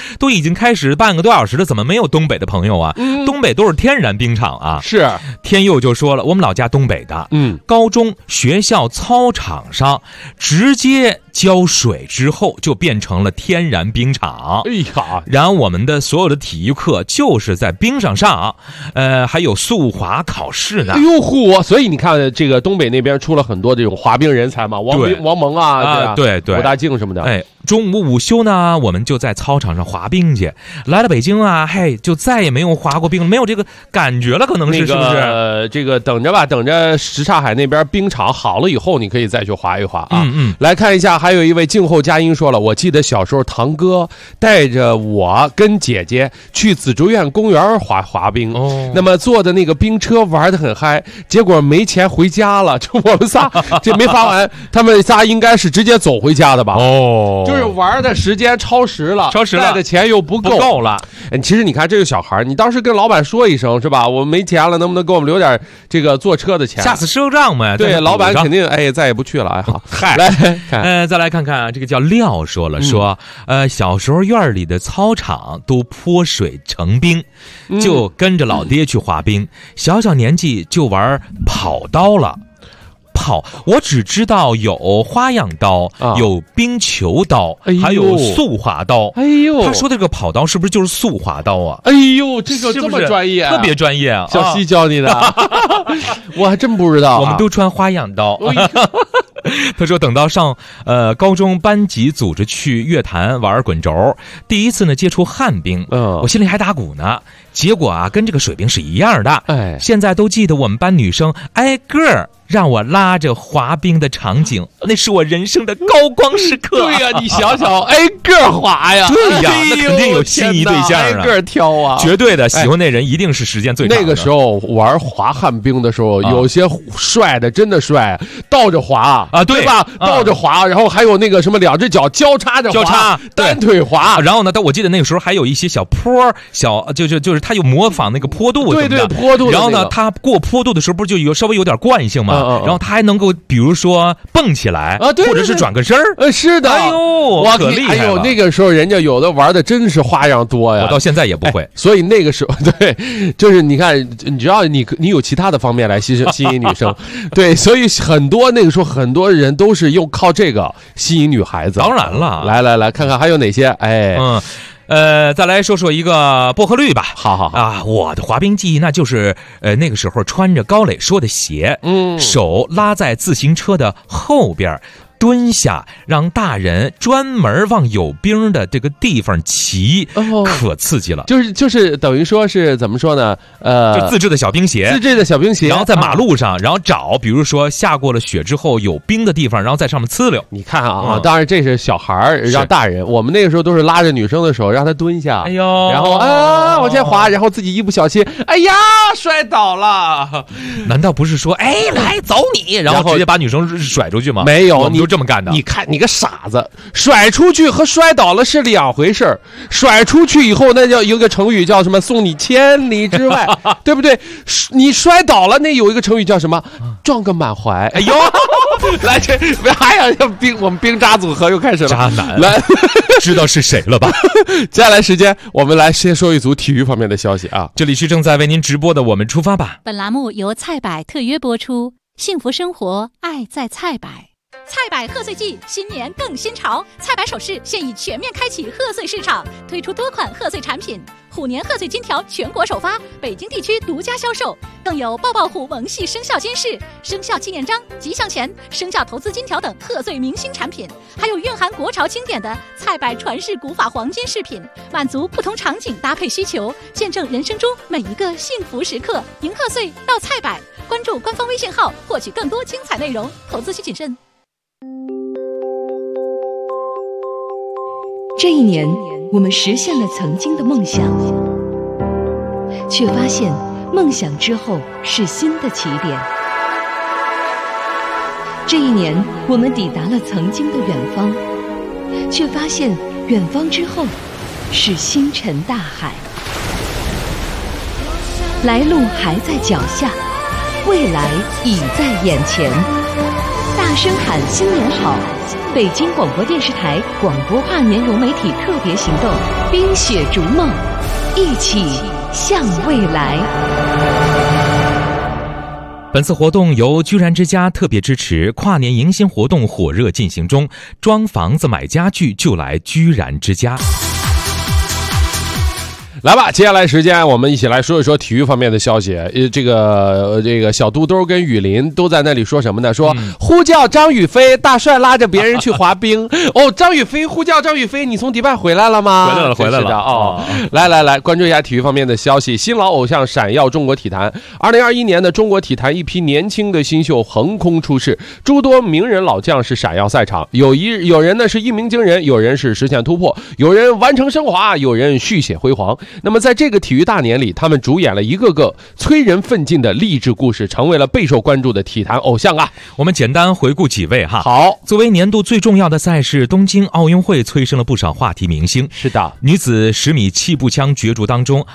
都已经开始半个多小时了，怎么没有东北的朋友啊？东北都是天然冰场啊。 是， 天佑就说了，我们老家东北的，高中学校操场上直接浇水之后就变成了天然冰场。 哎呀， 然后我们的所有的体育课就是在冰上，还有速滑考试呢。 哎呦嚯！所以你看，这个东北那边出了很多这种滑冰人才嘛，王蒙啊， 对， 吴大靖什么的。 哎，中午午休呢，我们就在操场上滑冰去。来了北京啊，就再也没有滑过冰，没有这个感觉了，可能是、是不是？ 这个等着吧，等着什刹海那边冰场好了以后，你可以再去滑一滑啊。来看一下，还有一位静候佳音说了，我记得小时候堂哥带着我跟姐姐去紫竹院公园滑冰，那么坐的那个冰车玩得很嗨，结果没钱回家了，就我们仨这没滑完，他们仨应该是直接走回家的吧？就是玩的时间超时了，带的钱又不够了。 其实你看这个小孩，你当时跟老板说一声是吧？我没钱了，能不能给我们留点这个坐车的钱？ 下次赊账嘛。 对，老板肯定再也不去了。哎，好， 来看，再来看看啊，这个叫廖说了，说小时候院里的操场都泼水成冰，就跟着老爹去滑冰，小年纪就玩跑刀了。我只知道有花样刀，有冰球刀，还有速滑刀。哎呦，他说的这个跑刀是不是就是速滑刀啊？ 哎呦，这个这么专业， 特别专业啊！ 小西教你的，我还真不知道。 我们都穿花样刀。他说等到上高中班级组织去乐坛玩滚轴，第一次呢接触旱冰，我心里还打鼓呢。结果啊跟这个水冰是一样的。现在都记得我们班女生挨个让我拉着滑冰的场景，那是我人生的高光时刻。 对呀，你想想，挨个滑呀。 对呀，那肯定有心仪对象啊， 挨个挑啊， 绝对的，喜欢那人一定是时间最长的。 那个时候玩滑旱冰的时候，有些帅的真的帅，倒着滑啊， 对吧？倒着滑，然后还有那个什么两只脚交叉着滑，单腿滑。 然后呢，我记得那个时候还有一些小坡，就是他有模仿那个坡度， 对坡度。 然后呢，他过坡度的时候不是就稍微有点惯性吗？然后他还能够比如说蹦起来啊，或者是转个身儿。 是的， 哎呦，可厉害了！ 哎呦，那个时候人家有的玩的真是花样多呀， 我到现在也不会。 所以那个时候，对，就是你看，你只要你有其他的方面来吸引女生，对，所以那个时候很多人都是用靠这个吸引女孩子。 当然了， 来看看还有哪些？ 再来说一个薄荷绿吧。 好啊，我的滑冰记忆那就是那个时候穿着高磊说的鞋，手拉在自行车的后边，蹲下，让大人专门往有冰的这个地方骑，可刺激了。 就是等于说是怎么说呢？ 就自制的小冰鞋，然后在马路上，然后找，比如说下过了雪之后有冰的地方，然后在上面呲溜。 你看啊，当然这是小孩让大人，我们那个时候都是拉着女生的手，让她蹲下， 哎呦， 然后往前滑，然后自己一不小心，哎呀，摔倒了。 难道不是说，来走你，然后直接把女生甩出去吗？ 没有， 你就这么干的。 你看你个傻子，甩出去和摔倒了是两回事。甩出去以后，那叫有一个成语叫什么？送你千里之外，对不对？你摔倒了，那有一个成语叫什么？撞个满怀。哎呦，来我们冰渣组合又开始了。 渣男， 来， 知道是谁了吧？ 接下来时间，我们来先说一组体育方面的消息啊。 这里是正在为您直播的《我们出发吧》。 本栏目由菜百特约播出，幸福生活，爱在菜百。 菜百贺岁季，新年更新潮！菜百首饰现已全面开启贺岁市场，推出多款贺岁产品。虎年贺岁金条全国首发，北京地区独家销售，更有抱抱虎萌系生肖金饰、生肖纪念章、吉祥钱、生肖投资金条等贺岁明星产品，还有蕴含国潮经典的菜百传世古法黄金饰品，满足不同场景搭配需求，见证人生中每一个幸福时刻。迎贺岁到菜百，关注官方微信号获取更多精彩内容，投资需谨慎。 这一年，我们实现了曾经的梦想，却发现梦想之后是新的起点。这一年，我们抵达了曾经的远方，却发现远方之后是星辰大海。来路还在脚下，未来已在眼前。大大声喊新年好！北京广播电视台广播跨年融媒体特别行动，冰雪逐梦，一起向未来。 本次活动由居然之家特别支持，跨年迎新活动火热进行中，装房子买家具就来居然之家。 来吧，接下来时间我们一起来说一说体育方面的消息。这个小肚兜跟雨林都在那里说什么呢？说呼叫张雨霏，大帅拉着别人去滑冰。哦，张雨霏呼叫张雨霏，你从迪拜回来了吗？ 回来了哦。来，关注一下体育方面的消息。新老偶像闪耀中国体坛。2021年的中国体坛一批年轻的新秀横空出世，诸多名人老将是闪耀赛场。有人呢是一鸣惊人，有人是实现突破，有人完成升华，有人续写辉煌。那么在这个体育大年里，他们主演了一个个催人奋进的励志故事，成为了备受关注的体坛偶像啊。 我们简单回顾几位哈。 好， 作为年度最重要的赛事，东京奥运会催生了不少话题明星。 是的， 女子10米气步枪角逐当中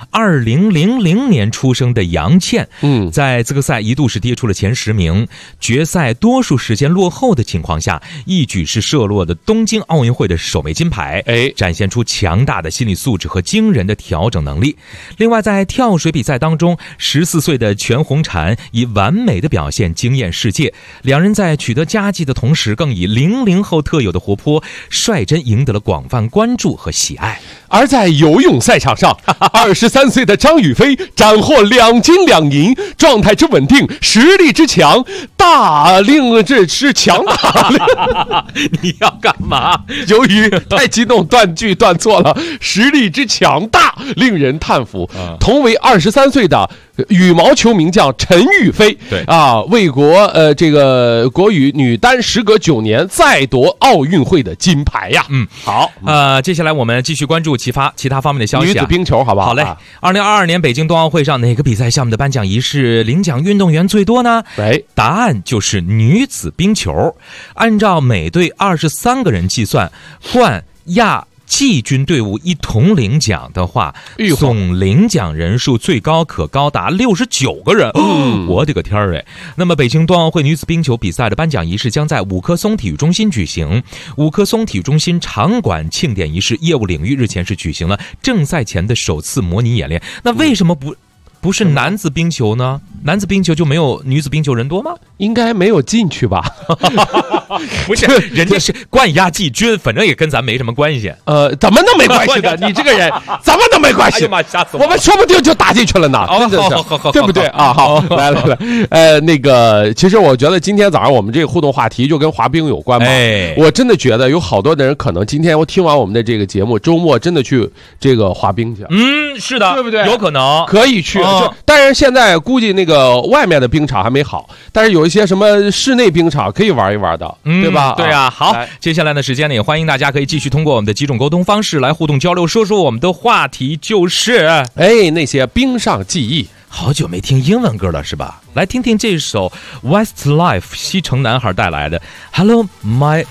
，2000年出生的杨倩，在资格赛一度是跌出了前10名，决赛多数时间落后的情况下，一举是射落的东京奥运会的首枚金牌，展现出强大的心理素质和惊人的调整能力。另外在跳水比赛当中，14岁的全红婵以完美的表现惊艳世界，两人在取得佳绩的同时，更以00后特有的活泼率真赢得了广泛关注和喜爱。 而在游泳赛场上，23岁的张雨霏斩获2金2银，状态之稳定，实力之强大，令这是强大。 你要干嘛？ 由于太激动，断句断错了。实力之强大令人叹服。同为23岁的羽毛球名将陈雨霏， 对啊，为国这个国羽女单时隔9年再夺奥运会的金牌呀。好， 接下来我们继续关注其他方面的消息。 女子冰球好不好？ 好嘞。2022年北京冬奥会上，哪个比赛项目的颁奖仪式领奖运动员最多呢？答案就是女子冰球。按照每队23个人计算，冠亚季军队伍一同领奖的话，总领奖人数最高可高达69个人。我的个天儿哎！那么北京冬奥会女子冰球比赛的颁奖仪式将在五棵松体育中心举行。五棵松体育中心场馆庆典仪式业务领域日前是举行了正赛前的首次模拟演练。那为什么不是男子冰球呢？男子冰球就没有女子冰球人多吗？ 应该没有进去吧？ 不是，人家是冠亚季军，反正也跟咱没什么关系。 怎么能没关系的？你这个人怎么能没关系？ 哎呀妈，吓死我！ 我们说不定就打进去了呢，真的是，对不对啊？好，来，那个，其实我觉得今天早上我们这个互动话题就跟滑冰有关嘛。我真的觉得有好多的人可能今天我听完我们的这个节目，周末真的去这个滑冰去。 是的， 对不对？ 有可能可以去。当然现在估计那个外面的冰场还没好，但是有一些什么室内冰场可以玩一玩的，对吧？ 对啊。好，接下来的时间呢，也欢迎大家可以继续通过我们的几种沟通方式来互动交流，说说我们的话题就是那些冰上记忆。 好久沒聽英文歌了是吧？來聽聽這首 Westlife 西城男孩帶來的 Hello My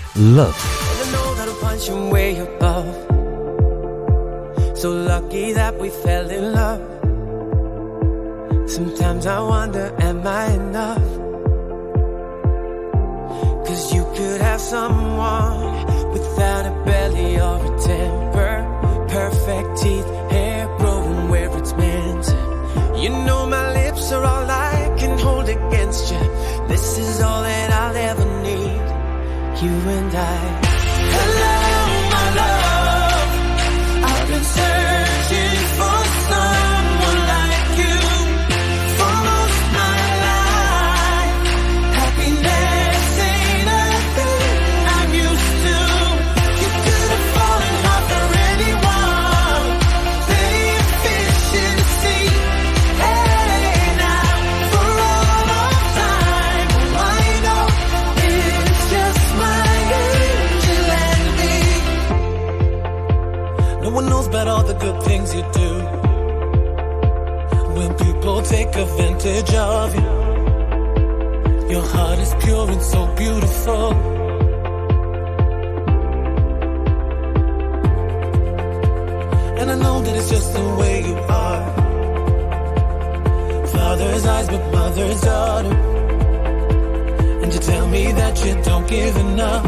Love。So lucky that we fell in love. Sometimes I wonder, am I enough? 'Cause you could have someone without a belly or a temper, perfect teeth, hair growing where it's meant. You know my lips are all I can hold against you. This is all that I'll ever need, you and I. Hello, my love.I've been searching for someone like you for most my life. Happiness ain't a thing I'm used to. You could have fallen hard for anyone, plenty of fish in the sea. Hey now, for all of time, I know it's just my angel and me.No one knows about all the good things you do. When people take advantage of you, your heart is pure and so beautiful. And I know that it's just the way you are. Father's eyes but mother's daughter. And you tell me that you don't give enough?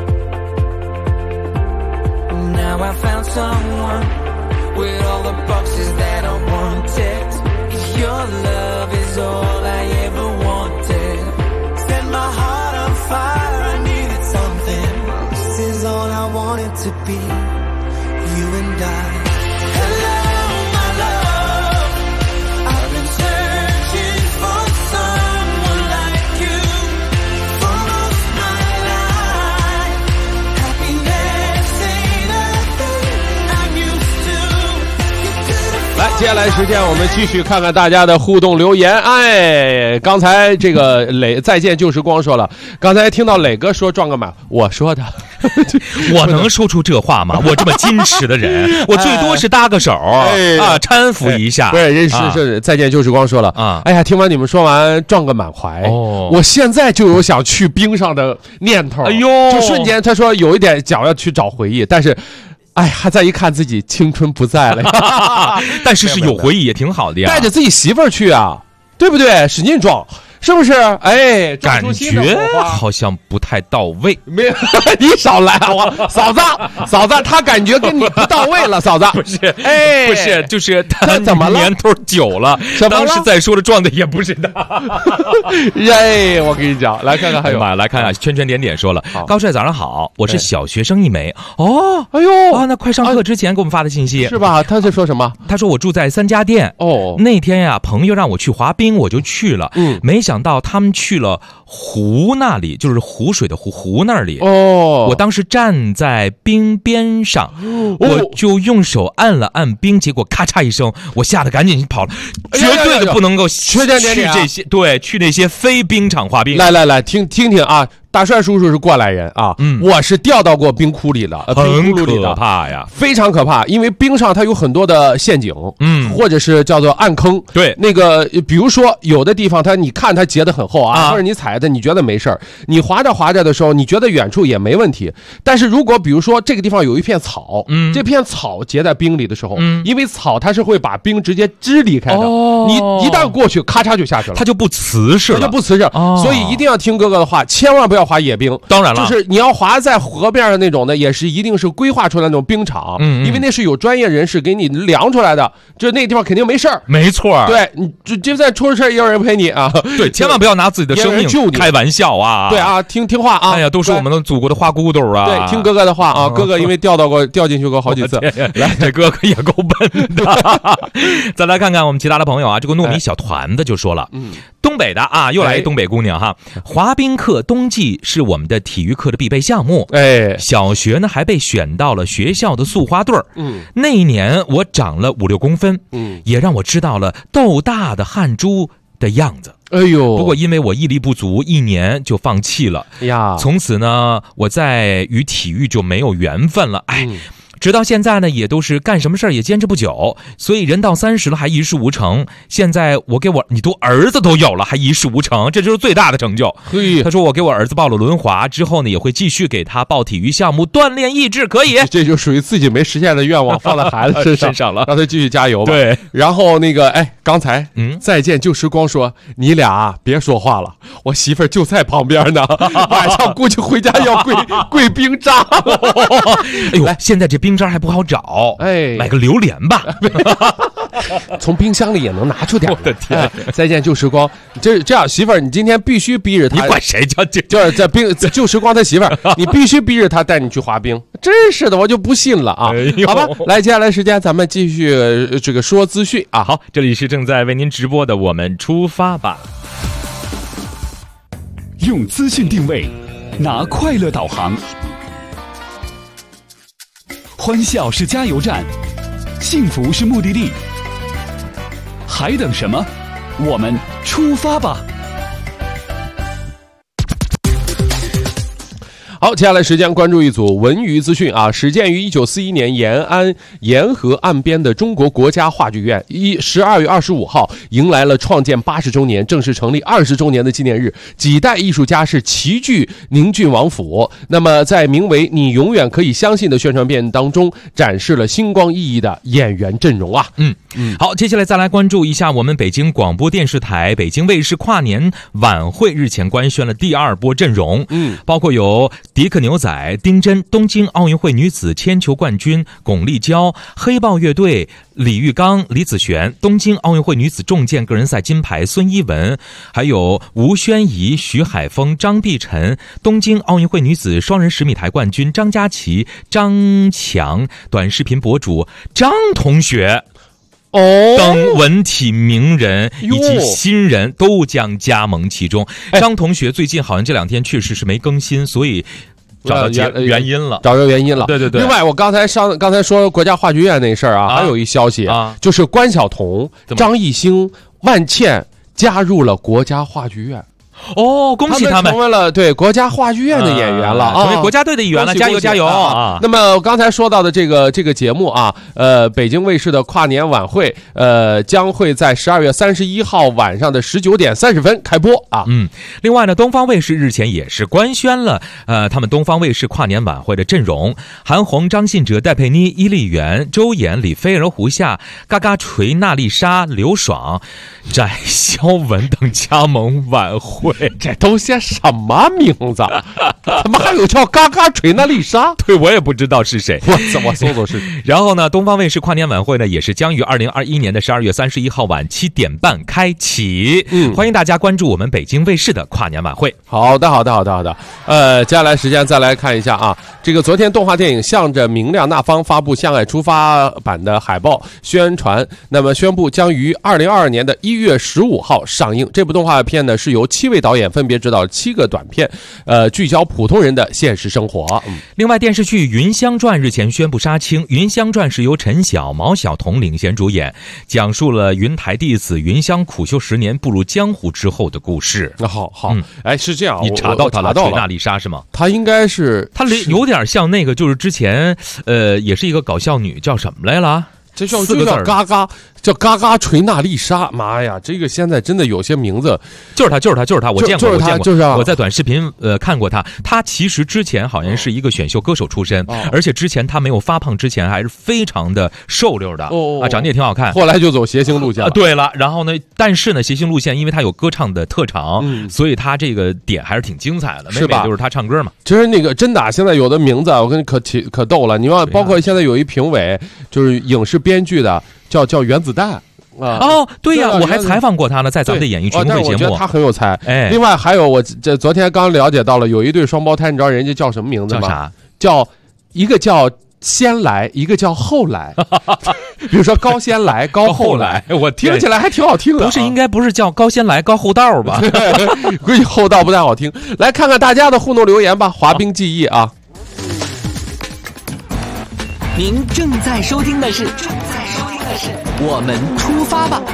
Now I found someone with all the boxes that I wanted. Your love is all I ever wanted. Set my heart on fire, I needed something. This is all I wanted to be, you and I. Hello, my love, I've been searching for someone like you for most my life. Happiness ain't a thing I'm used to. 来，接下来时间我们继续看看大家的互动留言。哎，刚才这个磊再见旧时光说了，刚才听到磊哥说撞个满，我说的。 我能说出这话吗？我这么矜持的人，我最多是搭个手啊，搀扶一下。 不是，人是再见旧时光说了啊。哎呀，听完你们说完，撞个满怀。哦，我现在就有想去冰上的念头。哎呦，就瞬间他说有一点想要去找回忆，但是。哎，还再一看自己青春不在了， 但是有回忆也挺好的呀。 带着自己媳妇儿去啊，对不对？使劲撞，是不是？哎， 感觉好像不太到位。 没有，你少来啊！我嫂子，他感觉跟你不到位了，嫂子。 不是，哎，不是，就是他怎么了？ 年头久了，当时再说的撞的也不是他。 哎，我跟你讲，来看看还有， 来看看圈圈点点说了，高帅早上好，我是小学生一枚。哦， 哎呦啊，那快上课之前给我们发的信息是吧？他是说什么？ 他说我住在3家店。哦，那天呀，朋友让我去滑冰，我就去了。没想到他们去了湖那里，就是湖水的湖那里。哦，我当时站在冰边上，我就用手按了按冰，结果咔嚓一声，我吓得赶紧跑了。绝对的不能够去这些，对，去那些非冰场滑冰。 来，听听啊。大帅叔叔是过来人啊，我是掉到过冰窟里的， 很可怕呀， 非常可怕，因为冰上它有很多的陷阱，或者是叫做暗坑。 对， 那个比如说有的地方你看它结得很厚啊，或者你踩的你觉得没事儿，你滑着的时候你觉得远处也没问题，但是如果比如说这个地方有一片草，这片草结在冰里的时候，因为草它是会把冰直接支离开的，你一旦过去咔嚓就下去了， 它就不瓷实了， 所以一定要听哥哥的话，千万不要滑野冰。 当然了， 就是你要滑在河边的那种的，也是一定是规划出来那种冰场，因为那是有专业人士给你量出来的，就那个地方肯定没事儿。 没错， 对，你就算出事儿也有人陪你啊。 对，千万不要拿自己的生命开玩笑啊。 对啊，听话啊。 哎呀，都是我们的祖国的花骨朵啊。 对，听哥哥的话啊。哥哥因为掉进去过好几次， 来，这哥哥也够笨的。再来看看我们其他的朋友啊，这个糯米小团子就说了，东北的啊，又来一东北姑娘哈，滑冰课冬季是我们的体育课的必备项目。哎，小学呢还被选到了学校的速滑队。那一年我长了5-6公分，也让我知道了豆大的汗珠的样子。哎呦！不过因为我毅力不足，1年就放弃了。呀，从此呢，我在与体育就没有缘分了。哎。直到现在呢，也都是干什么事儿也坚持不久，所以人到30了还一事无成。现在你都儿子都有了还一事无成，这就是最大的成就。他说我给我儿子报了轮滑之后呢，也会继续给他报体育项目锻炼意志，可以。 这就属于自己没实现的愿望放在孩子身上了，让他继续加油吧。 对， 然后那个刚才再见旧时光说你俩别说话了，我媳妇儿就在旁边呢，晚上估计回家要跪冰渣。 哎呦，现在这冰渣还不好找，买个榴莲吧。 从冰箱里也能拿出点。 我的天！ 再见旧时光，这样媳妇儿，你今天必须逼着他。 你管谁叫就是在旧时光他媳妇儿，你必须逼着他带你去滑冰。真是的，我就不信了啊！好吧，来，接下来时间咱们继续这个说资讯啊。 好，这里是正在为您直播的，我们出发吧。 用资讯定位，拿快乐导航。欢笑是加油站，幸福是目的地。还等什么？我们出发吧！ 好，接下来时间关注一组文娱资讯啊。始建于1941年延安沿河岸边的中国国家话剧院，12月25号迎来了创建80周年、正式成立20周年的纪念日，几代艺术家是齐聚宁郡王府。那么在名为你永远可以相信的宣传片当中，展示了星光熠熠的演员阵容啊。 好，接下来再来关注一下我们北京广播电视台、北京卫视跨年晚会日前官宣了第2波阵容，包括有迪克牛仔、丁真、东京奥运会女子铅球冠军巩立姣、黑豹乐队李玉刚、李子璇、东京奥运会女子重剑个人赛金牌孙一文，还有吴宣仪、徐海峰、张碧晨，东京奥运会女子双人10米台冠军张佳琪、张强，短视频博主张同学等文体名人以及新人都将加盟其中。张同学最近好像这2天确实是没更新，所以找到原因了，对对对。 另外，我刚才说国家话剧院那事儿啊，还有一消息就是关晓彤、张艺兴、万茜加入了国家话剧院。 恭喜他们成为了对国家话剧院的演员了， 成为国家队的一员了，加油加油啊！ 那么刚才说到的这个节目啊，北京卫视的跨年晚会，将会在12月31号晚上的19点30分开播啊。 另外呢，东方卫视日前也是官宣了他们东方卫视跨年晚会的阵容：韩红、张信哲、戴佩妮、伊丽媛、周岩、李菲儿、胡夏、嘎嘎锤、娜丽莎、刘爽、翟潇闻等加盟晚会。 这都些什么名字？他们还有叫嘎嘎锤娜丽莎？ 对，我也不知道是谁， 我怎么搜都是。 然后呢，东方卫视跨年晚会呢，也是将于2021年的12月31号晚7点半开启。欢迎大家关注我们北京卫视的跨年晚会。 好的。接下来时间再来看一下啊，这个昨天动画电影《向着明亮那方》发布《向爱出发》版的海报宣传，那么宣布将于2022年的1月15号上映。这部动画片呢是由7位导演分别执导7个短片，聚焦普通人的现实生活。 另外，电视剧《云香传》日前宣布杀青，《云香传》是由陈晓、毛晓彤领衔主演，讲述了云台弟子云香苦修10年步入江湖之后的故事。 好，是这样， 你查到他了？锤娜丽莎是吗？ 他应该是， 他有点像那个，就是之前也是一个搞笑女，叫什么来了？ 这叫 4个字， 嘎嘎，叫嘎嘎锤娜丽莎。妈呀，这个现在真的有些名字， 就是他，我见过， 就是我在短视频看过他。他其实之前好像是一个选秀歌手出身，而且之前他没有发胖之前还是非常的瘦溜的长得也挺好看。 后来就走谐星路线了。 对了，然后呢，但是呢，谐星路线因为他有歌唱的特长，所以他这个点还是挺精彩的， 是吧？ 就是他唱歌嘛。 其实那个真的，现在有的名字我跟你可逗了，你要包括现在有一评委就是影视编剧的。叫原子弹对呀，我还采访过他呢，在咱们的演艺群会节目。 我觉得他很有才。另外还有，我昨天刚了解到了，有一对双胞胎，你知道人家叫什么名字吗？ 叫啥？ 叫一个叫先来，一个叫后来。比如说高先来，高后来，我听起来还挺好听的。 不是叫高先来，高后道吧？ 估计后道不太好听。来看看大家的互动留言吧。滑冰记忆啊。 您正在收听的是我们出发吧，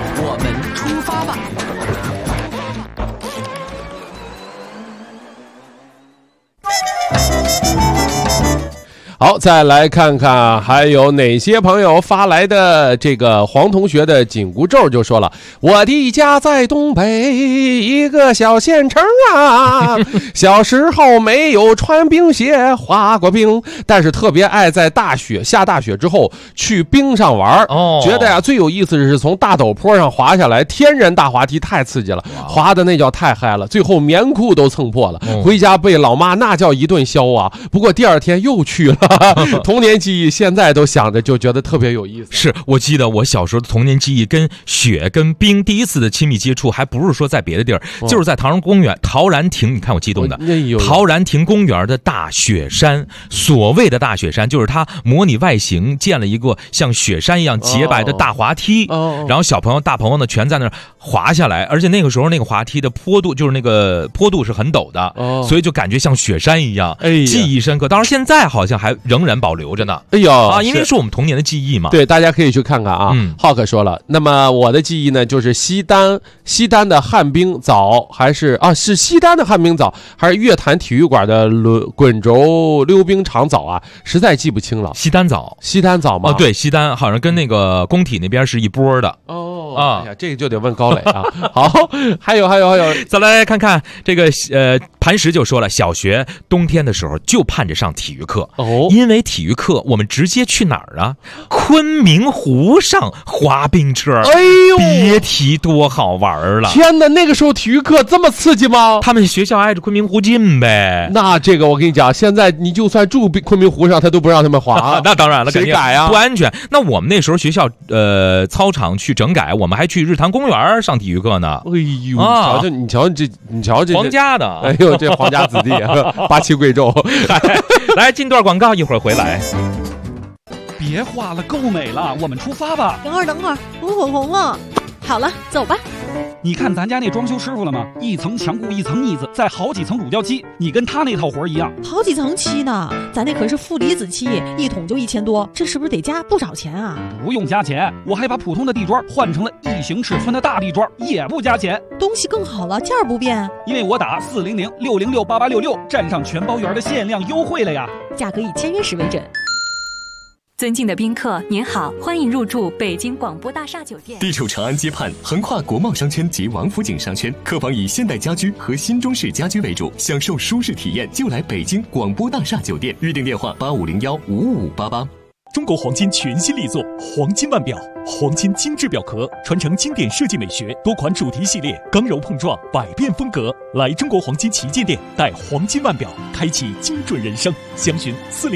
好，再来看看还有哪些朋友发来的这个黄同学的紧箍咒就说了：我的家在东北一个小县城啊，小时候没有穿冰鞋滑过冰，但是特别爱在下大雪之后去冰上玩，觉得呀最有意思的是从大陡坡上滑下来，天然大滑梯太刺激了，滑的那叫太嗨了，最后棉裤都蹭破了，回家被老妈那叫一顿削啊。不过第2天又去了。童年记忆现在都想着就觉得特别有意思。 是我记得我小时候的童年记忆跟雪跟冰第一次的亲密接触，还不是说在别的地儿，就是在陶然亭。你看我激动的，陶然亭公园的大雪山。所谓的大雪山，就是它模拟外形建了一个像雪山一样洁白的大滑梯，然后大朋友呢全在那儿滑下来，而且那个时候那个滑梯的坡度就是那个坡度是很陡的，所以就感觉像雪山一样，记忆深刻。当然现在好像还仍然保留着呢。 哎呦啊，因为是我们童年的记忆嘛。 对，大家可以去看看啊。浩克说了，那么我的记忆呢，就是西单的旱冰澡，还是是西单的旱冰澡，还是乐坛体育馆的滚轴溜冰场澡啊？实在记不清了。 西单澡吗？ 对， 西单好像跟那个工体那边是一波的。 哎呀，这个就得问高磊啊。好，还有， 再来看看这个磐石就说了，小学冬天的时候就盼着上体育课因为体育课我们直接去哪儿啊？昆明湖上滑冰车。 哎呦， 别提多好玩了！ 天哪，那个时候体育课这么刺激吗？ 他们学校挨着昆明湖近呗。 那这个我跟你讲，现在你就算住昆明湖上，他都不让他们滑。 那当然了， 谁改啊？ 不安全。那我们那时候学校操场去整改，我们还去日坛公园上体育课呢。 哎呦，你瞧这皇家的， 哎呦，这皇家子弟，八旗贵胄。 来进段广告，一会儿回来。 别画了，够美了，我们出发吧。 等会儿，我火红了。好了，走吧。 你看咱家那装修师傅了吗？一层墙固，一层腻子，再好几层乳胶漆，你跟他那套活一样。 好几层漆呢，咱那可是负离子漆，一桶就1000多，这是不是得加不少钱啊？ 不用加钱，我还把普通的地砖换成了异形尺寸的大地砖，也不加钱。 东西更好了，价不变。 因为我打400-606-8866，站上全包园的限量优惠了呀。 价格以签约时为准。 尊敬的宾客，您好，欢迎入住北京广播大厦酒店。 地处长安街畔，横跨国贸商圈及王府井商圈，客房以现代家居和新中式家居为主，享受舒适体验就来北京广播大厦酒店。预订电话8501-5588。 中国黄金全新力作黄金腕表，黄金精致表壳，传承经典设计美学，多款主题系列，刚柔碰撞，百变风格。来中国黄金旗舰店，带黄金腕表，开启精准人生。详询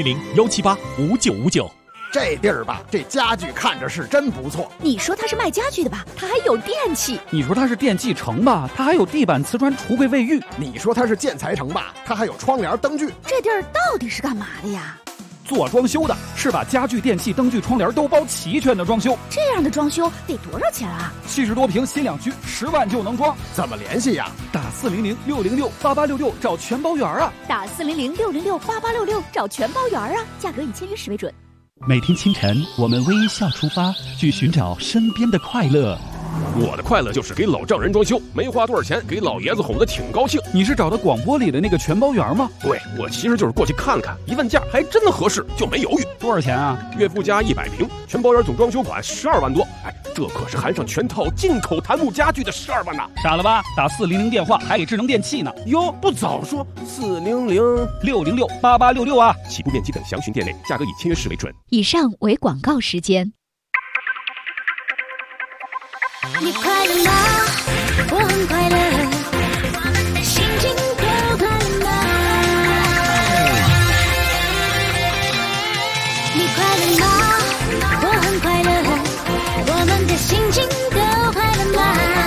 400-178-5959。 这地儿吧，这家具看着是真不错。 你说它是卖家具的吧，它还有电器。 你说它是电器城吧，它还有地板瓷砖橱柜卫浴。 你说它是建材城吧，它还有窗帘灯具。 这地儿到底是干嘛的呀？ 做装修的，是把家具、电器、灯具、窗帘都包齐全的装修。 这样的装修得多少钱啊 ？70多平新两居，10万就能装。 怎么联系呀？ 打400-606-8866找全包园啊！ 打400-606-8866找全包园啊！价格以签约时为准。 每天清晨，我们微笑出发，去寻找身边的快乐。 我的快乐就是给老丈人装修，没花多少钱，给老爷子哄得挺高兴。 你是找的广播里的那个全包园吗？ 对，我其实就是过去看看，一问价还真的合适，就没犹豫。 多少钱啊？ 岳父家100平，全包园总装修款12万多。哎，这可是含上全套进口檀木家具的12万呐！ 傻了吧？打400电话还给智能电器呢。 哟，不早说 400-606-8866啊！ 起步面积等详询店内，价格以签约时为准。 以上为广告时间。 你快乐吗？我很快乐，心情多快乐吗？你快乐吗？我很快乐，我们的心情都快乐吗？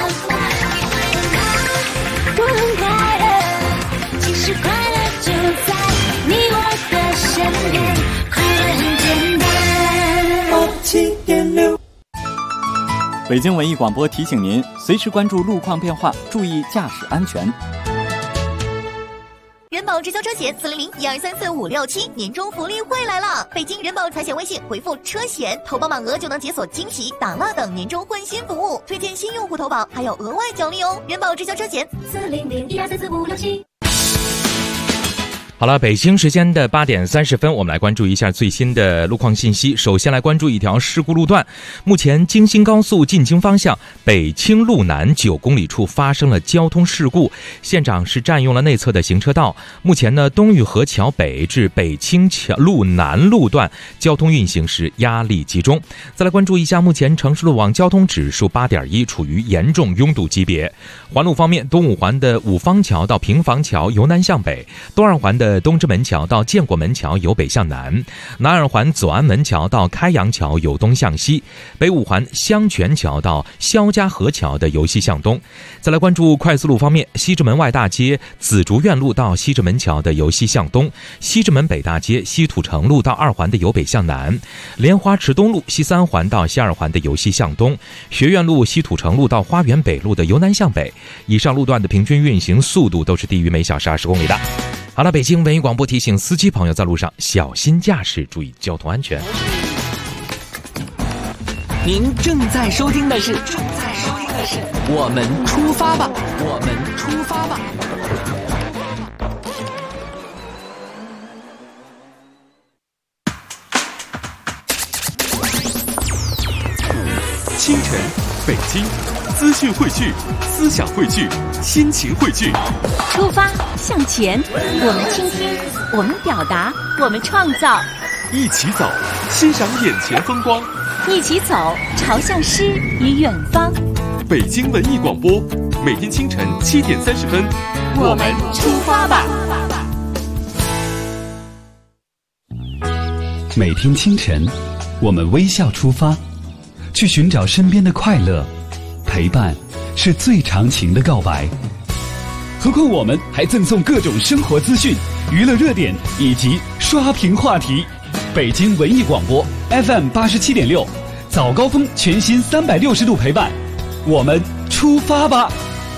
我很快乐，其实快乐就在你我的身边，快乐很简单。87.6 北京文艺广播提醒您，随时关注路况变化，注意驾驶安全。 人保直销车险400-1234567年终福利会来了！北京人保财险微信回复车险，投保满额就能解锁惊喜、打蜡等年终换新服务，推荐新用户投保还有额外奖励哦！人保直销车险400-1234567。 好了，北京时间的8点30分，我们来关注一下最新的路况信息。首先来关注一条事故路段，目前京新高速进京方向北清路南9公里处发生了交通事故，现场是占用了内侧的行车道。目前呢，东峪河桥北至北清路南路段交通运行时压力集中。再来关注一下，目前城市路网交通指数8.1，处于严重拥堵级别。环路方面，东五环的五方桥到平房桥由南向北，东二环的东直门桥到建国门桥由北向南，南二环左安门桥到开阳桥由东向西，北五环香泉桥到肖家河桥的由西向东。再来关注快速路方面，西直门外大街紫竹院路到西直门桥的由西向东，西直门北大街西土城路到二环的由北向南，莲花池东路西三环到西二环的由西向东，学院路西土城路到花园北路的由南向北。以上路段的平均运行速度都是低于每小时20公里的。 好了，北京文艺广播提醒司机朋友在路上小心驾驶，注意交通安全。 您正在收听的是我们出发吧，我们出发吧。 清晨，北京，资讯汇聚，思想汇聚，心情汇聚。 出发，向前，我们倾听，我们表达，我们创造。 一起走，欣赏眼前风光。 一起走，朝向诗与远方。 北京文艺广播，每天清晨7点30分， 我们出发吧。 每天清晨，我们微笑出发，去寻找身边的快乐。陪伴是最长情的告白。何况我们还赠送各种生活资讯、娱乐热点以及刷屏话题。北京文艺广播 FM 87.6，早高峰全新360度陪伴，我们出发吧。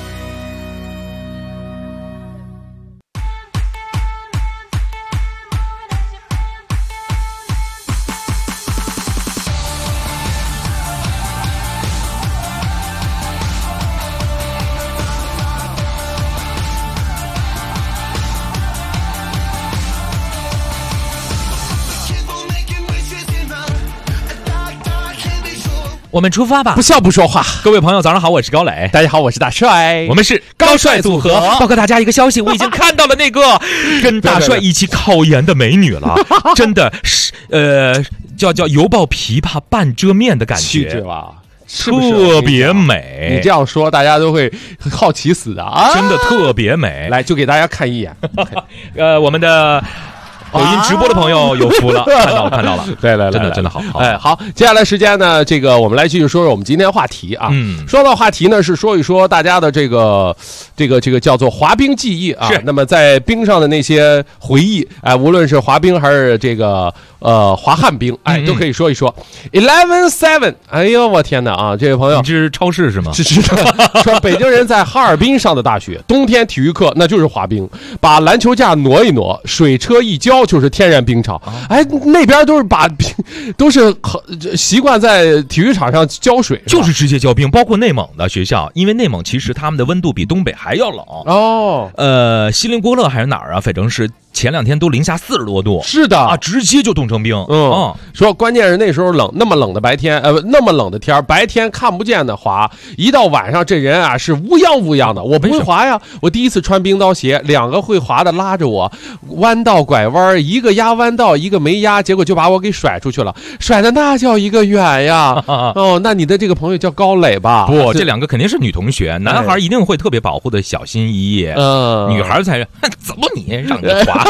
我们出发吧， 不笑不说话。 各位朋友早上好，我是高磊。 大家好，我是大帅。 我们是高帅组合。报告大家一个消息，我已经看到了那个跟大帅一起考研的美女了。真的是叫犹抱琵琶半遮面的感觉， 气质吧，是不是特别美？ 你这样说大家都会好奇死的啊！ 真的特别美。 来，就给大家看一眼。 我们的抖音直播的朋友有福了，看到了， 对，来， 真的好。 哎，好，接下来时间呢，这个我们来继续说说我们今天话题啊。说到话题呢，是说一说大家的这个叫做滑冰记忆啊。那么在冰上的那些回忆，哎，无论是滑冰还是这个滑旱冰，哎，都可以说一说。11-7，哎呦我天哪啊！这位朋友， 你这是超市是吗？ 是说北京人在哈尔滨上的大学，冬天体育课那就是滑冰，把篮球架挪一挪，水车一浇就是天然冰场。哎，那边都是习惯在体育场上浇水， 就是直接浇冰。包括内蒙的学校，因为内蒙其实他们的温度比东北还要冷哦。 锡林郭勒还是哪儿啊？反正是前2天都零下40多度。 是的啊，直接就冻成冰。 说关键是那时候冷，那么冷的白天，那么冷的天，白天看不见的滑，一到晚上这人啊是乌泱的。我不会滑呀，我第一次穿冰刀鞋，2个会滑的拉着我，弯道拐弯，一个压弯道，一个没压，结果就把我给甩出去了，甩的那叫一个远呀。哦，那你的这个朋友叫高磊吧？ 不，这2个肯定是女同学，男孩一定会特别保护的小心翼翼，女孩才是怎么你让你滑。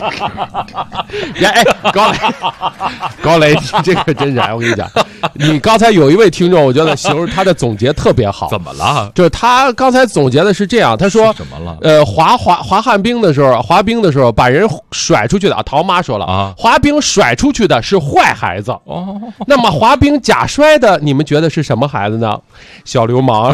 哎，高磊，这个真是，我跟你讲，你刚才有一位听众，我觉得形容他的总结特别好。 怎么了？ 就是他刚才总结的是这样，他说什么了？ 滑旱冰的时候，滑冰的时候把人甩出去的啊，陶妈说了啊，滑冰甩出去的是坏孩子。哦，那么滑冰假摔的，你们觉得是什么孩子呢？小流氓。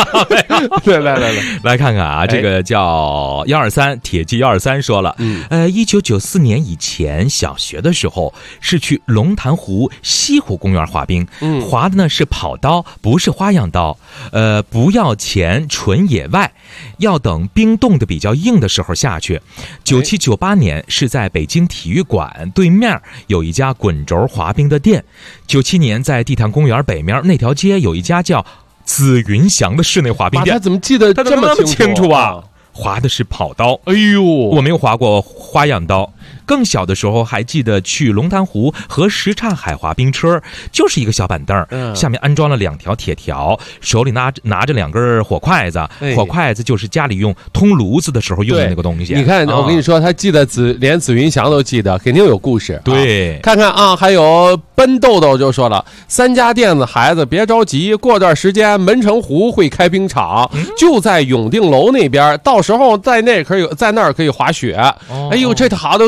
来看看啊，这个叫123铁骑123说了，1994年以前小学的时候是去龙潭湖西湖公园滑冰，滑的呢是跑刀，不是花样刀，不要钱，纯野外，要等冰冻的比较硬的时候下去。97、98年是在北京体育馆对面有一家滚轴滑冰的店，97年在地坛公园北面那条街有一家叫紫云祥的室内滑冰店。 他怎么记得这么清楚啊？滑的是跑刀。 哎呦， 我没有滑过花样刀。更小的时候还记得去龙潭湖和什刹海滑冰车，就是一个小板凳，下面安装了2条铁条，手里拿着2根火筷子，火筷子就是家里用通炉子的时候用的那个东西。 你看，我跟你说，他记得连紫云祥都记得，肯定有故事。 对， 看看啊，还有奔豆豆就说了，3家店子孩子别着急，过段时间门城湖会开冰场，就在永定楼那边，到时候在那儿可以滑雪。哎呦，这好的都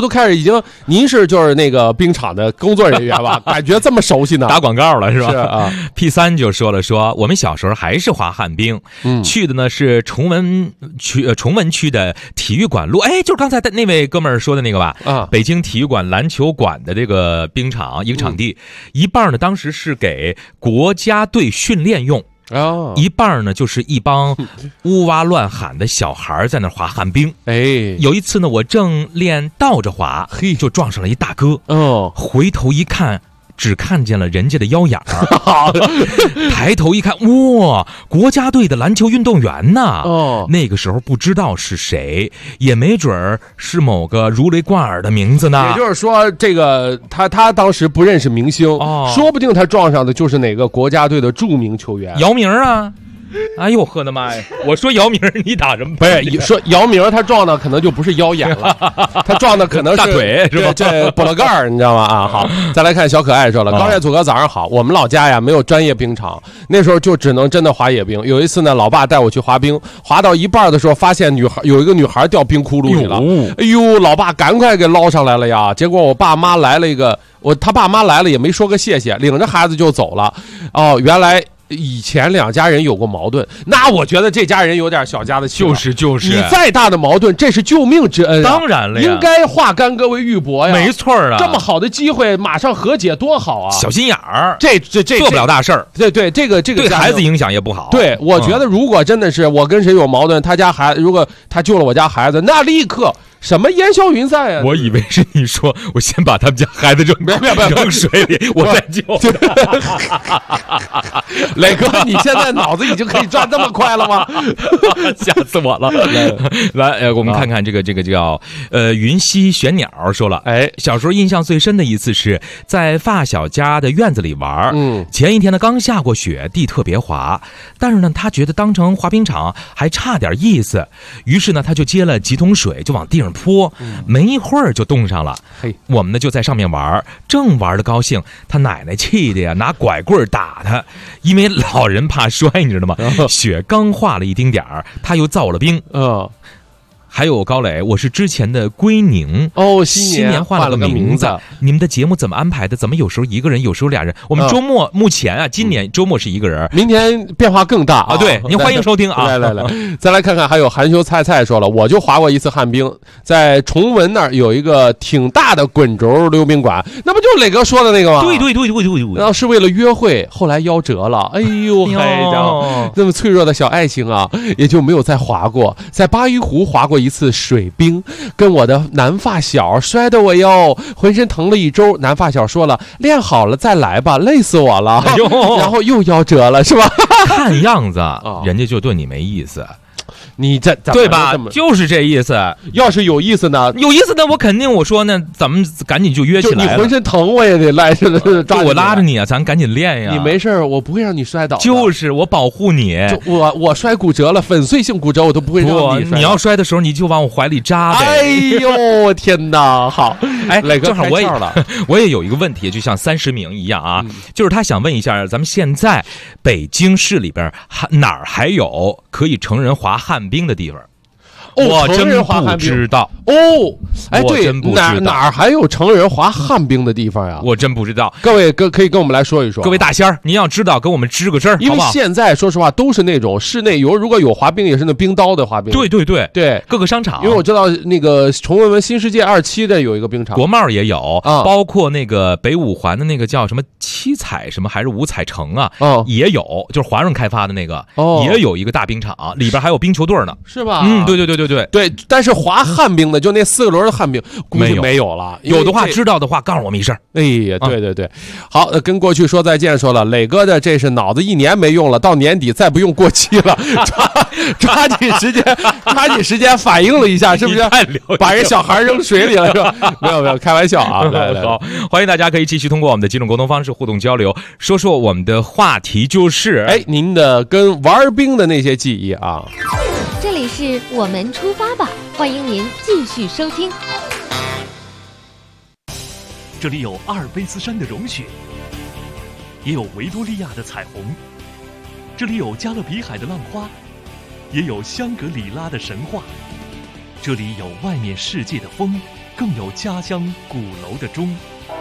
开始已经，您是就是那个冰场的工作人员吧？感觉这么熟悉呢？ 打广告了是吧？ 是啊。 P3 就说我们小时候还是滑旱冰，去的呢是崇文区的体育馆路，哎，就是刚才那位哥们儿说的那个吧？啊，北京体育馆篮球馆的这个冰场一个场地，一半呢当时是给国家队训练用。一半呢就是一帮呜哇乱喊的小孩在那滑旱冰。 哎， 有一次呢，我正练倒着滑，就撞上了一大哥。回头一看，只看见了人家的腰眼儿。抬头一看，哇，国家队的篮球运动员呐！那个时候不知道是谁，也没准儿是某个如雷贯耳的名字呢。 也就是说，这个他当时不认识明星，说不定他撞上的就是哪个国家队的著名球员姚明啊。哎呦呵的妈呀！我说姚明，你打什么？ 不是说姚明，他撞的可能就不是腰眼了，他撞的可能是大腿，是吧？ 这脖子盖儿，你知道吗？啊，好，再来看小可爱说了，高帅祖哥早上好，我们老家呀没有专业冰场，那时候就只能真的滑野冰。有一次呢，老爸带我去滑冰，滑到一半的时候，发现有一个女孩掉冰窟窿里了，哎呦，老爸赶快给捞上来了呀！结果我爸妈来了一个，他爸妈来了也没说个谢谢，领着孩子就走了。哦，原来。以前两家人有过矛盾，那我觉得这家人有点小家子气。 就是你再大的矛盾，这是救命之恩， 当然了呀， 应该化干戈为玉帛呀。 没错啊， 这么好的机会，马上和解多好啊！ 小心眼儿， 这做不了大事儿。 对，这个对孩子影响也不好。 对，我觉得如果真的是我跟谁有矛盾，他家孩子如果他救了我家孩子，那立刻。什么烟消云散啊！ 我以为是你说，我先把他们家孩子扔水里，我再救。 磊哥，你现在脑子已经可以转这么快了吗？ 吓死我了！来，我们看看这个叫云溪玄鸟说了，哎，小时候印象最深的一次是在发小家的院子里玩。前一天呢刚下过雪，地特别滑，但是呢他觉得当成滑冰场还差点意思，于是呢他就接了几桶水就往地上坡，没一会儿就冻上了。我们呢就在上面玩，正玩的高兴，他奶奶气的呀，拿拐棍打他，因为老人怕摔，你知道吗？雪刚化了一丁点儿，他又造了冰。还有高磊，我是之前的归宁哦， 新年换了个名字。你们的节目怎么安排的？怎么有时候一个人，有时候俩人？我们周末目前啊，今年周末是一个人， 明年变化更大啊！ 对，您欢迎收听啊！ 来，再来看看，还有含羞菜说了，我就滑过一次旱冰，在崇文那儿有一个挺大的滚轴溜冰馆，那不就是磊哥说的那个吗？ 对， 然后是为了约会，后来夭折了。哎呦，嗨家伙，这么脆弱的小爱情啊，也就没有再滑过。在巴渝湖滑过一次水冰，跟我的男发小摔得我哟浑身疼了一周。男发小说了，练好了再来吧，累死我了。然后又夭折了，是吧？ 看样子人家就对你没意思。 你这对吧？就是这意思。 要是有意思呢？ 我肯定我说呢，咱们赶紧就约起来了。 就你浑身疼，我也得赖着的抓我拉着你啊，咱赶紧练呀。 你没事，我不会让你摔倒的。 就是我保护你。 我摔骨折了，粉碎性骨折，我都不会让你摔。 你要摔的时候，你就往我怀里扎呗。 哎呦，天哪！好， 哎，正好我也有一个问题，就像30名一样啊，就是他想问一下，咱们现在北京市里边哪儿还有可以成人滑旱冰的地方？我真不知道哦，哎，对，哪儿还有成人滑旱冰的地方呀？ 我真不知道。 各位可以跟我们来说一说。 各位大仙儿，您要知道，跟我们吱个声， 因为现在说实话都是那种室内如果有滑冰，也是那冰刀的滑冰。 对，各个商场。 因为我知道那个崇文新世界27的有一个冰场， 国贸也有，包括那个北五环的那个叫什么七彩什么还是五彩城啊，也有，就是华润开发的那个，也有一个大冰场，里边还有冰球队呢， 是吧？ 对， 但是滑旱冰的就那4个轮的旱冰估计没有了， 有的话知道的话告诉我们一声。 哎呀，对，好，跟过去说再见说了，磊哥的这是脑子1年没用了，到年底再不用过期了，抓紧时间反应了一下，是不是？把人小孩扔水里了是吧？没有，开玩笑啊！ 好，欢迎大家可以继续通过我们的几种沟通方式互动交流，说说我们的话题就是， 您的跟玩冰的那些记忆啊。 这里是我们出发吧，欢迎您继续收听。 这里有阿尔卑斯山的融雪，也有维多利亚的彩虹；这里有加勒比海的浪花，也有香格里拉的神话；这里有外面世界的风， 更有家乡鼓楼的钟。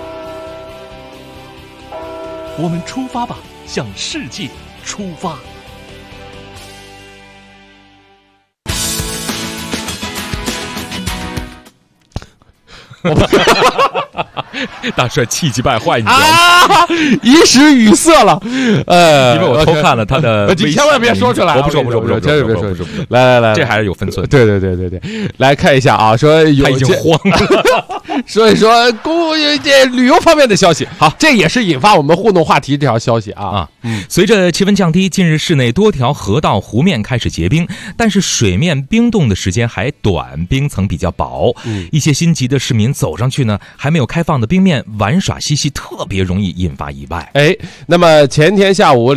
我们出发吧，向世界出发。 大帅气急败坏，你啊，一时语塞了。 因为我偷看了他的， 你千万别说出来， 我不说， 千万别说。来， 这还是有分寸。 对，来看一下啊，说他已经慌了。 所以说，这旅游方面的消息，好，这也是引发我们互动话题这条消息啊。 随着气温降低，近日市内多条河道、湖面开始结冰，但是水面冰冻的时间还短，冰层比较薄。一些心急的市民走上去呢，还没有开放的冰面玩耍嬉戏，特别容易引发意外。 那么前天下午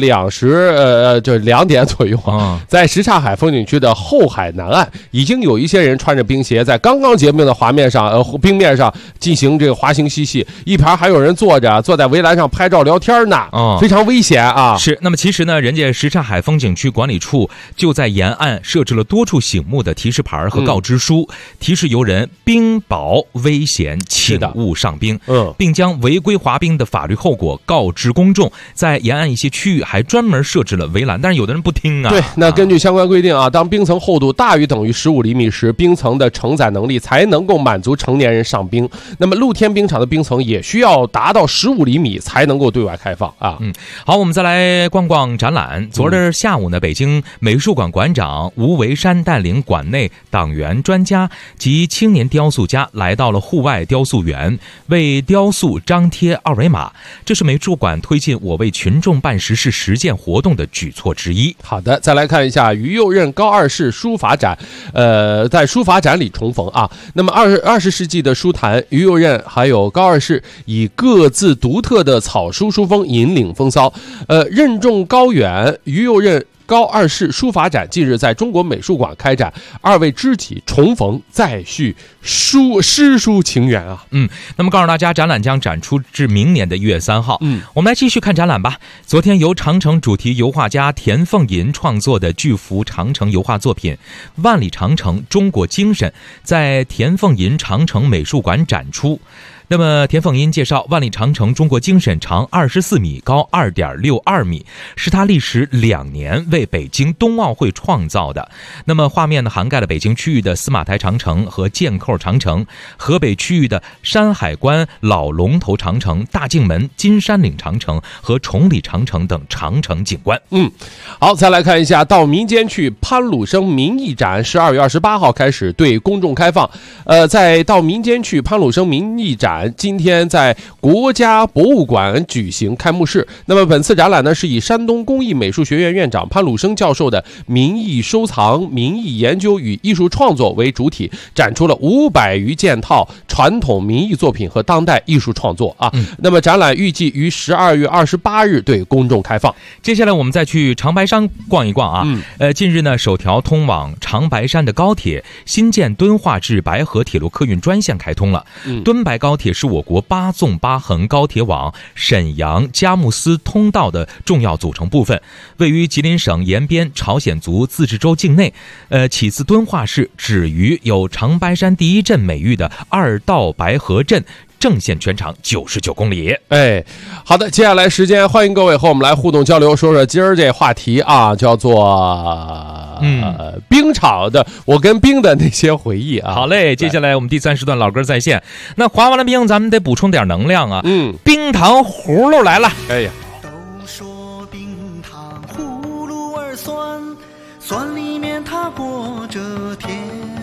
2点左右在什刹海风景区的后海南岸，已经有一些人穿着冰鞋在刚刚结冰的冰面上进行这个滑行嬉戏，一旁还有人坐在围栏上拍照聊天呢，非常危险啊。 是，那么其实呢，人家什刹海风景区管理处就在沿岸设置了多处醒目的提示牌和告知书，提示游人冰雹危险，请勿上冰，并将违规滑冰的法律后果告知公众。在沿岸一些区域还专门设置了围栏，但是有的人不听啊。 对，那根据相关规定啊，当冰层厚度大于等于15厘米时，冰层的承载能力才能够满足成年人上冰。那么露天冰场的冰层也需要达到15厘米才能够对外开放啊。 好，我们再来逛逛展览。昨日下午呢，北京美术馆馆长吴维山带领馆内党员、专家及青年雕塑家来到了户外雕塑园，为雕塑张贴二维码。这是美术馆推进我为群众办实事实践活动的举措之一。 好的，再来看一下于右任高二式书法展，在书法展里重逢啊。那么20世纪的书坛，于右任还有高二式以各自独特的草书书风引领风骚，任重高远，于右任高二式书法展近日在中国美术馆开展，二位知己重逢，再续诗书情缘啊。 那么告诉大家，展览将展出至明年的1月3号。我们来继续看展览吧。昨天由长城主题油画家田凤银创作的巨幅长城油画作品《万里长城中国精神》在田凤银长城美术馆展出。那么田凤银介绍，万里长城中国精神长24米，高2.62米，是他历时2年为北京冬奥会创造的。那么画面呢，涵盖了北京区域的司马台长城和箭扣长城，河北区域的山海关老龙头长城、大径门金山岭长城和崇礼长城等长城景观。 好，再来看一下到民间去潘鲁生民艺展12月28号开始对公众开放。在到民间去潘鲁生民艺展今天在国家博物馆举行开幕式。那么本次展览呢，是以山东工艺美术学院院长潘鲁生教授的民艺收藏、民艺研究与艺术创作为主体，展出了500余件套传统民艺作品和当代艺术创作啊。那么展览预计于12月28日对公众开放。 接下来我们再去长白山逛一逛啊。近日呢，首条通往长白山的高铁新建敦化至白河铁路客运专线开通了。敦白高铁是我国8纵8横高铁网沈阳佳木斯通道的重要组成部分，位于吉林省延边朝鲜族自治州境内。起自敦化市，止于有长白山第一镇美誉的2道白河镇，正线全长99公里。 好的，接下来时间欢迎各位和我们来互动交流，说说今儿这话题啊，叫做冰场的我跟冰的那些回忆啊。 好嘞，接下来我们第3时段老歌在线。那滑完了冰，咱们得补充点能量啊。冰糖葫芦来了。 都说冰糖葫芦儿酸，酸里面它裹着甜。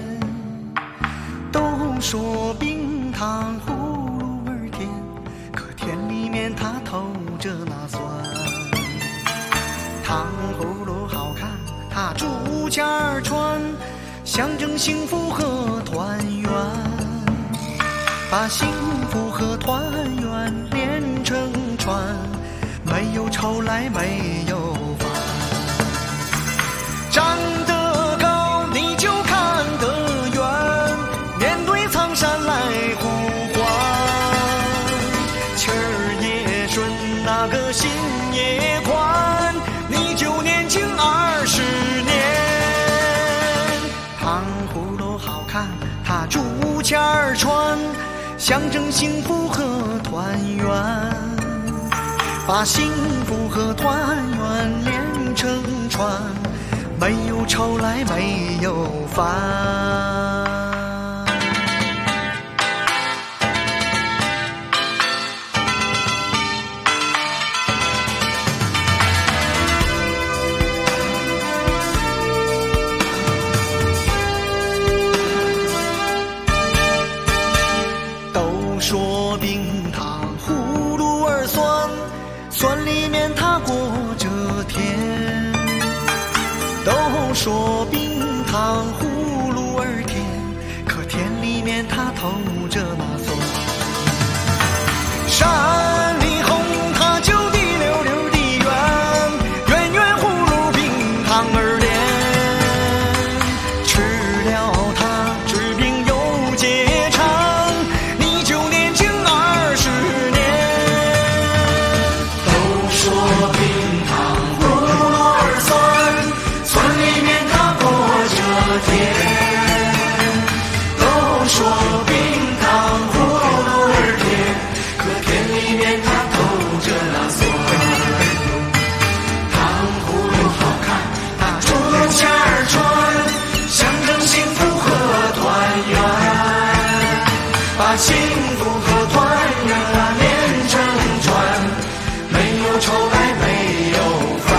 都说冰糖葫芦儿甜，可甜里面它透着那酸。糖葫芦好看，它竹签儿穿，象征幸福和团圆。把幸福和团圆连成串，没有愁来没有烦。站得高你就看得远，面对苍山来呼唤。气儿也顺，那个心也宽，你就年轻20年。糖葫芦好看，它竹签儿穿，象征幸福和团圆，把幸福和团圆连成串，没有愁来没有烦。说冰糖葫芦儿酸，酸里面它裹着甜。都说冰糖葫芦儿甜，可甜里面它透着那酸。山里红它就滴溜溜的圆，圆圆葫芦冰糖儿莲。吃了它治病又解馋。幸福和团圆连成串，没有愁来没有烦。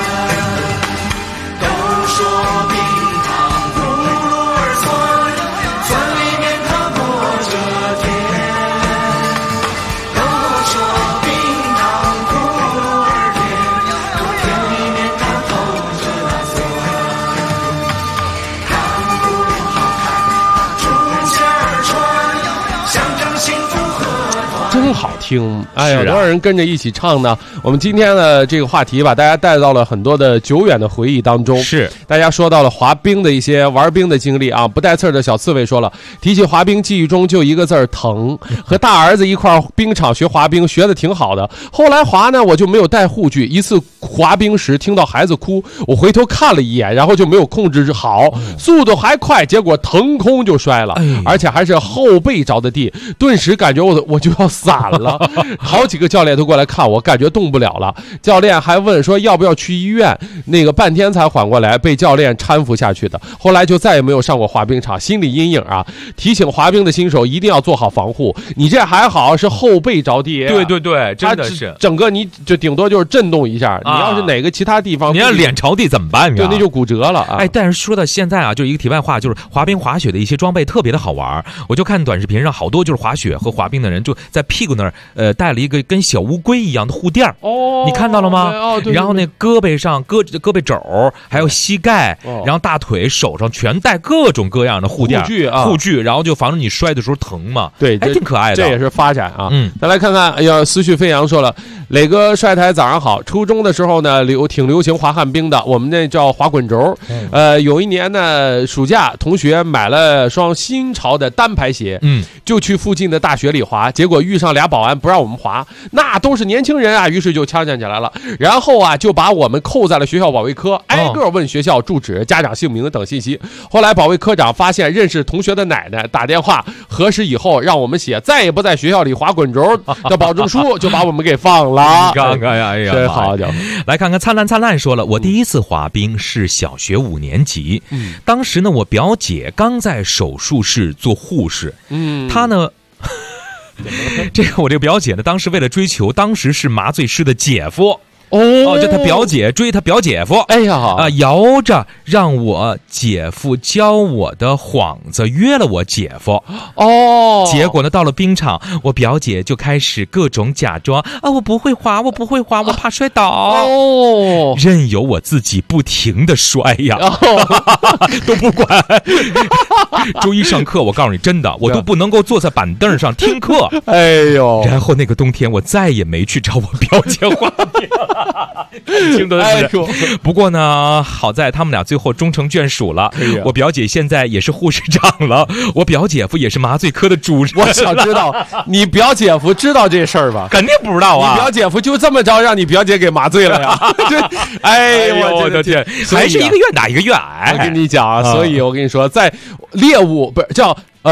都说冰糖葫芦儿酸，酸里面它裹着甜。都说冰糖葫芦儿甜，可甜里面它透着那酸。糖葫芦好看，竹签儿穿，象征幸福和团。 真好听，哎呀，多少人跟着一起唱呢？我们今天的这个话题把大家带到了很多的久远的回忆当中。 是， 大家说到了滑冰的一些玩冰的经历啊。不带刺儿的小刺猬说了，提起滑冰，记忆中就一个字儿疼。和大儿子一块儿冰场学滑冰，学的挺好的。后来滑呢，我就没有带护具。一次滑冰时听到孩子哭，我回头看了一眼，然后就没有控制好，速度还快，结果腾空就摔了，而且还是后背着的地，顿时感觉我就要散了。好几个教练都过来看我，感觉动不了了。教练还问说要不要去医院，那个半天才缓过来，被教练搀扶下去的。后来就再也没有上过滑冰场，心理阴影啊！提醒滑冰的新手一定要做好防护。你这还好是后背着地， 对对对，真的是整个你就顶多就是震动一下。你要是哪个其他地方， 你要脸朝地怎么办呀？ 对，那就骨折了啊！ 哎，但是说到现在啊，就一个题外话，就是滑冰滑雪的一些装备特别的好玩。我就看短视频上好多就是滑雪和滑冰的人就在屁股那儿带了一个跟小乌龟一样的护垫哦，你看到了吗？哦，对。然后那胳膊上胳膊肘还有膝盖，然后大腿手上全带各种各样的护垫护具，然后就防止你摔的时候疼嘛。 对， 还挺可爱的。 这也是发展啊。再来看看，哎呀，思绪飞扬说了，磊哥帅台早上好。初中的时候呢，挺流行滑旱冰的，我们那叫滑滚轴。有一年呢，暑假同学买了双新潮的单排鞋，就去附近的大学里滑，结果遇上俩保安不让我们滑，那都是年轻人啊，于是就呛起来了。然后啊，就把我们扣在了学校保卫科，挨个问学校住址、家长姓名等信息。后来保卫科长发现认识同学的奶奶，打电话核实以后，让我们写再也不在学校里滑滚轴的保证书，就把我们给放了。 你看看呀，哎呀， 真好家伙！ 来看看灿烂灿烂说了，我第一次滑冰是小学5年级，当时呢，我表姐刚在手术室做护士，她呢。我这个表姐呢，当时为了追求当时是麻醉师的姐夫。就他表姐追他表姐夫， 哎呀摇着让我姐夫教我的幌子约了我姐夫。结果呢，到了冰场，我表姐就开始各种假装啊，我不会滑，我怕摔倒。任由我自己不停的摔呀，都不管。周一上课，我告诉你真的，我都不能够坐在板凳上听课。 哎呦！ 然后那个冬天，我再也没去找我表姐滑冰了。听得是，不过呢，好在他们俩最后终成眷属了。我表姐现在也是护士长了，我表姐夫也是麻醉科的主任。 我想知道，你表姐夫知道这事儿吧？ 肯定不知道啊！ 你表姐夫就这么着让你表姐给麻醉了呀？哎呦我的天！ 还是一个愿打一个愿挨。 我跟你讲啊，所以我跟你说，在猎物不是叫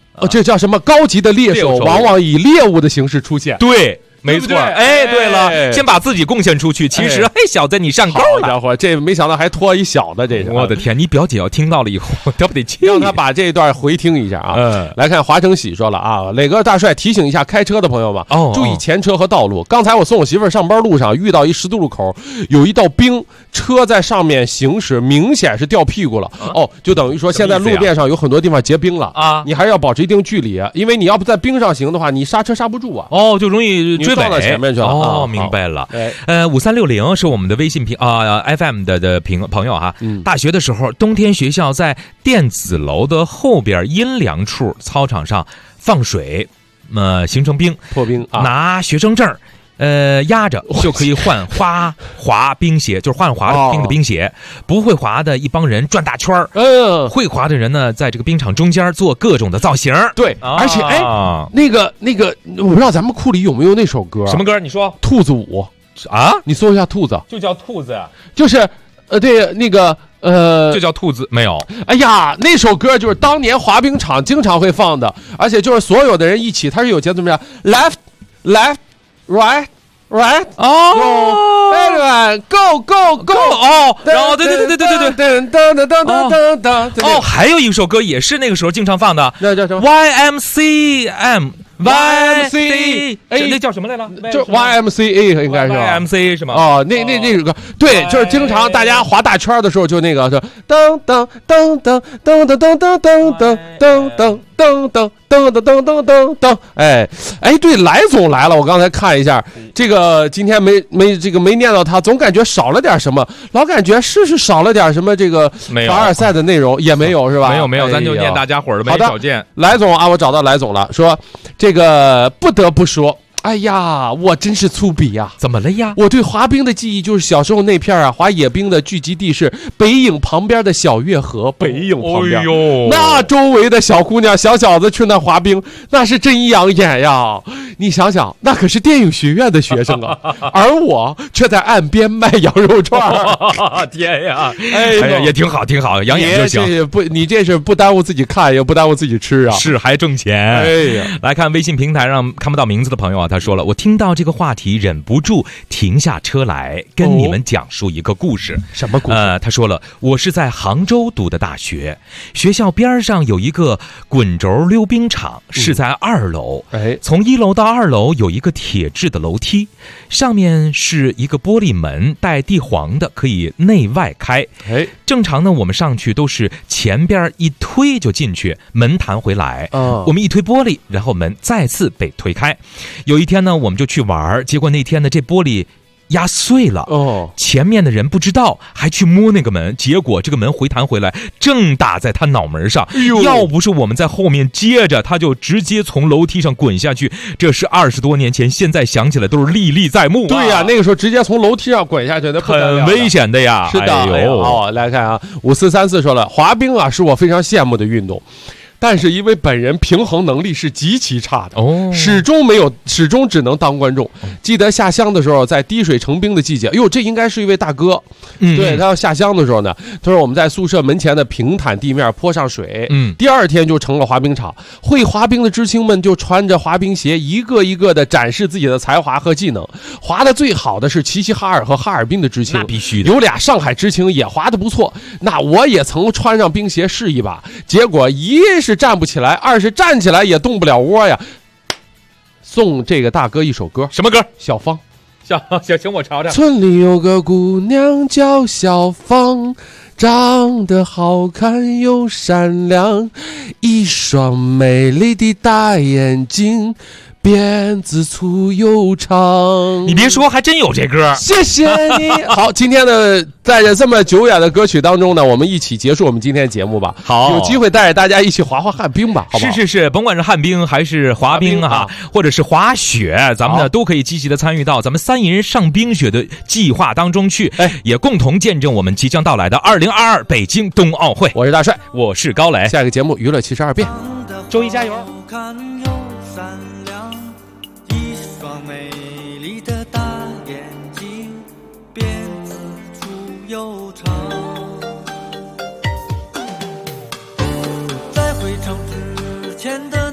这叫什么？高级的猎手往往以猎物的形式出现。 对。没错，哎，对了，先把自己贡献出去。其实，嘿，小子，你上钩了。 好家伙，这没想到还拖一小的，这是。 我的天，你表姐要听到了以后，得不得气？ 让他把这一段回听一下啊。来看华成喜说了啊，磊哥大帅提醒一下开车的朋友们，注意前车和道路。刚才我送我媳妇儿上班路上遇到一十字路口，有一道冰，车在上面行驶，明显是掉屁股了。就等于说现在路面上有很多地方结冰了啊，你还是要保持一定距离，因为你要不在冰上行的话，你刹车刹不住啊。 就容易追撞到前面去了。 明白了。5360是我们的微信FM 的朋友哈。大学的时候，冬天学校在电子楼的后边阴凉处操场上放水，形成冰， 破冰啊， 拿学生证压着就可以换滑冰鞋，就是换滑冰的冰鞋。不会滑的一帮人转大圈会滑的人呢，在这个冰场中间做各种的造型。 对，而且那个，我不知道咱们库里有没有那首歌？ 什么歌？你说。 兔子舞啊？你搜一下兔子， 就叫兔子呀。 就是对那个就叫兔子没有？ 哎呀，那首歌就是当年滑冰场经常会放的，而且就是所有的人一起，它是有节奏的 ，left。Right, everyone, go! 然后对，还有一首歌也是那个时候经常放的， 那叫什么 ？YMCA，那叫什么来着？ 就 YMCA 应该是 YMCA 是吗？ 那首歌，对，就是经常大家滑大圈的时候，就那个是噔噔噔噔噔噔噔噔噔噔噔。噔，哎，对，来总来了。我刚才看一下，这个今天没念到他，总感觉少了点什么，老感觉是少了点什么。这个凡尔赛的内容也没有是吧？ 没有，咱就念大家伙儿的没少见。 来总啊，我找到来总了，说这个不得不说。哎呀，我真是粗鄙呀！ 怎么了呀？ 我对滑冰的记忆就是小时候那片滑野冰的聚集地是北影旁边的小月河，北影旁边，那周围的小姑娘、小小子去那滑冰，那是真养眼呀！你想想，那可是电影学院的学生啊，而我却在岸边卖羊肉串。 天呀！哎呀，也挺好，养眼就行。 你这是不耽误自己看，也不耽误自己吃啊， 是还挣钱。 哎呀， 来看微信平台上看不到名字的朋友啊。他说了，我听到这个话题忍不住停下车来跟你们讲述一个故事。 什么故事？ 他说了，我是在杭州读的大学，学校边上有一个滚轴溜冰场，是在2楼。从1楼到2楼有一个铁质的楼梯，上面是一个玻璃门，带地黄的，可以内外开。正常呢，我们上去都是前边一推就进去，门弹回来。我们一推玻璃，然后门再次被推开。有一天呢，我们就去玩，结果那天呢，这玻璃压碎了。前面的人不知道，还去摸那个门，结果这个门回弹回来，正打在他脑门上。要不是我们在后面接着，他就直接从楼梯上滚下去。这是20多年前，现在想起来都是历历在目。 对呀，那个时候直接从楼梯上滚下去，那很危险的呀。 是的。来看啊，5434说了，滑冰啊是我非常羡慕的运动。但是因为本人平衡能力是极其差的，始终只能当观众。记得下乡的时候，在滴水成冰的季节，这应该是一位大哥。对，他要下乡的时候呢，他说我们在宿舍门前的平坦地面泼上水，第二天就成了滑冰场。会滑冰的知青们就穿着滑冰鞋，一个一个的展示自己的才华和技能。滑得最好的是齐齐哈尔和哈尔滨的知青， 那必须的。 有俩上海知青也滑得不错，那我也曾穿上冰鞋试一把，结果一是站不起来，二是站起来也动不了窝呀。送这个大哥一首歌， 什么歌？ 小芳。 行，我瞧瞧。 村里有个姑娘叫小芳，长得好看又善良，一双美丽的大眼睛，辫子粗又长。 你别说，还真有这歌。 谢谢你。好，今天的在这么久远的歌曲当中呢，我们一起结束我们今天的节目吧。 好， 有机会带着大家一起滑旱冰吧，好不好？ 是，甭管是旱冰还是滑冰啊，或者是滑雪，咱们呢都可以积极的参与到咱们3亿人上冰雪的计划当中去，也共同见证我们即将到来的2022北京冬奥会。 我是大帅， 我是高磊， 下一个节目娱乐72变， 周一加油。 美丽的大眼睛，辫子粗又长，在回城之前的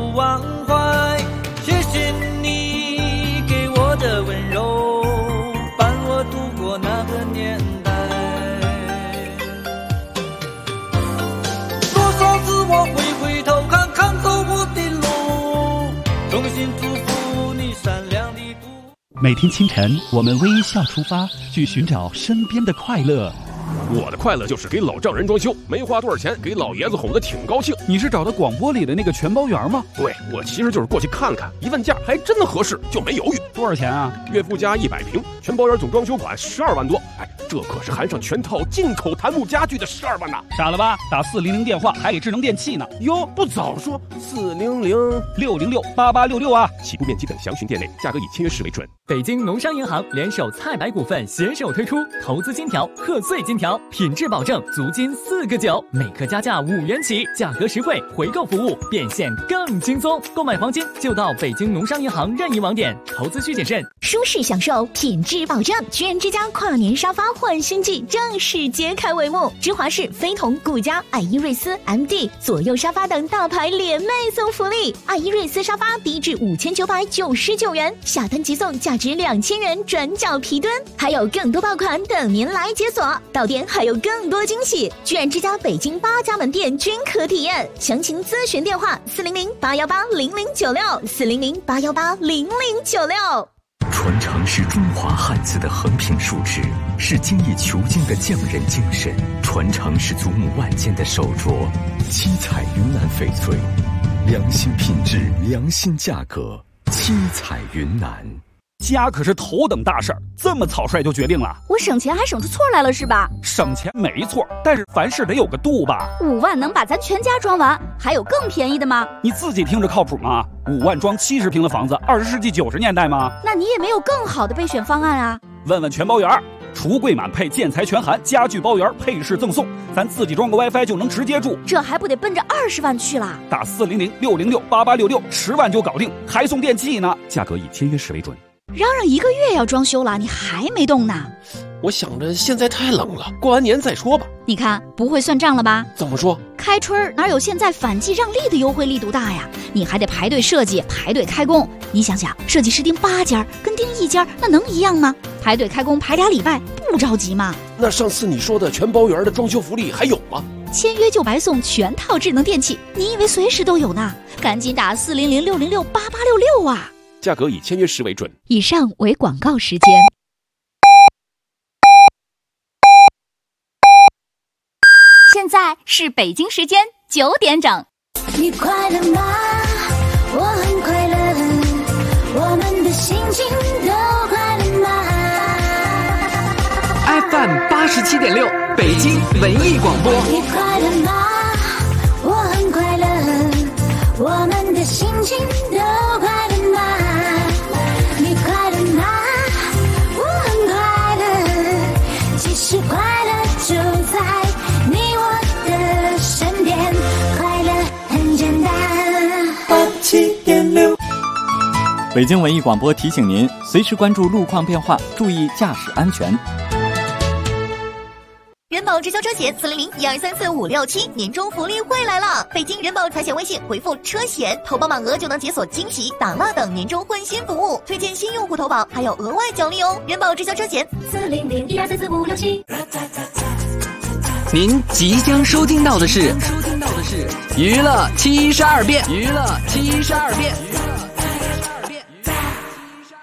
不忘怀。谢谢你给我的温柔，伴我度过那个年代。多少次我会回头看看走过的路，衷心祝福你善良的度。 每天清晨，我们微笑出发，去寻找身边的快乐。 我的快乐就是给老丈人装修，没花多少钱，给老爷子哄得挺高兴。 你是找的广播里的那个全包员吗？ 对，我其实就是过去看看，一问价还真的合适，就没犹豫。 多少钱啊？ 岳父家100平，全包员总装修款12万多。哎，这可是含上全套进口檀木家具的12万呐！ 傻了吧？打400电话还给智能电器呢。 哟，不早说 400-606-8866啊！ 起步面积等详询店内，价格以签约时为准。 北京农商银行联手菜百股份携手推出投资金条、贺岁金条，品质保证，足金4个9，每颗加价5元起，价格实惠，回购服务变现更轻松。购买黄金就到北京农商银行任意网点，投资需谨慎。 舒适享受，品质保证，居然之家跨年沙发焕新季正式揭开帷幕。芝华士、飞同、顾家、爱依瑞斯、MD 左右沙发等大牌联袂送福利，爱依瑞斯沙发低至5999元，下单即送价值2000元转角皮墩，还有更多爆款等您来解锁。到店还有更多惊喜，居然之家北京8家门店均可体验。详情咨询电话400-818-0096，400-818-0096。 传承是中华汉字的横平竖直，是精益求精的匠人精神；传承是祖母万间的手镯，七彩云南翡翠，良心品质，良心价格，七彩云南。 家可是头等大事儿，这么草率就决定了？ 我省钱还省出错来了是吧？ 省钱没错，但是凡事得有个度吧。 5万能把咱全家装完，还有更便宜的吗？ 你自己听着靠谱吗？5万装70平的房子，20世纪90年代吗？ 那你也没有更好的备选方案啊？ 问问全包员，橱柜满配，建材全含，家具包圆，配饰赠送，咱自己装个 WiFi 就能直接住， 这还不得奔着20万去了？ 打400-606-8866，10万就搞定，还送电器呢，价格以签约时为准。 嚷嚷1个月要装修了，你还没动呢？ 我想着现在太冷了，过完年再说吧。 你看不会算账了吧？ 怎么说？ 开春哪有现在反季让利的优惠力度大呀？你还得排队设计，排队开工。你想想，设计师订8家跟订1家那能一样吗？排队开工排2礼拜，不着急吗？ 那上次你说的全包圆的装修福利还有吗？ 签约就白送全套智能电器，你以为随时都有呢？赶紧打400-606-8866啊！ 价格以签约时为准。 以上为广告时间。 现在是北京时间9点整。 你快乐吗？我很快乐，我们的心情都快乐吗 ？FM 87.6，北京文艺广播。 你快乐吗？我很快乐，我们的心情都快乐吗？你快乐吗？我很快乐，其实快乐就在你我的身边，快乐很简单。87.6， 北京文艺广播提醒您，随时关注路况变化，注意驾驶安全。 人保直销车险400-1234567年终福利会来了！北京人保财险微信回复车险，投保满额就能解锁惊喜、打蜡等年终换新服务，推荐新用户投保还有额外奖励哦！人保直销车险 400-1234567。 您即将收听到的是娱乐72变，娱乐72变。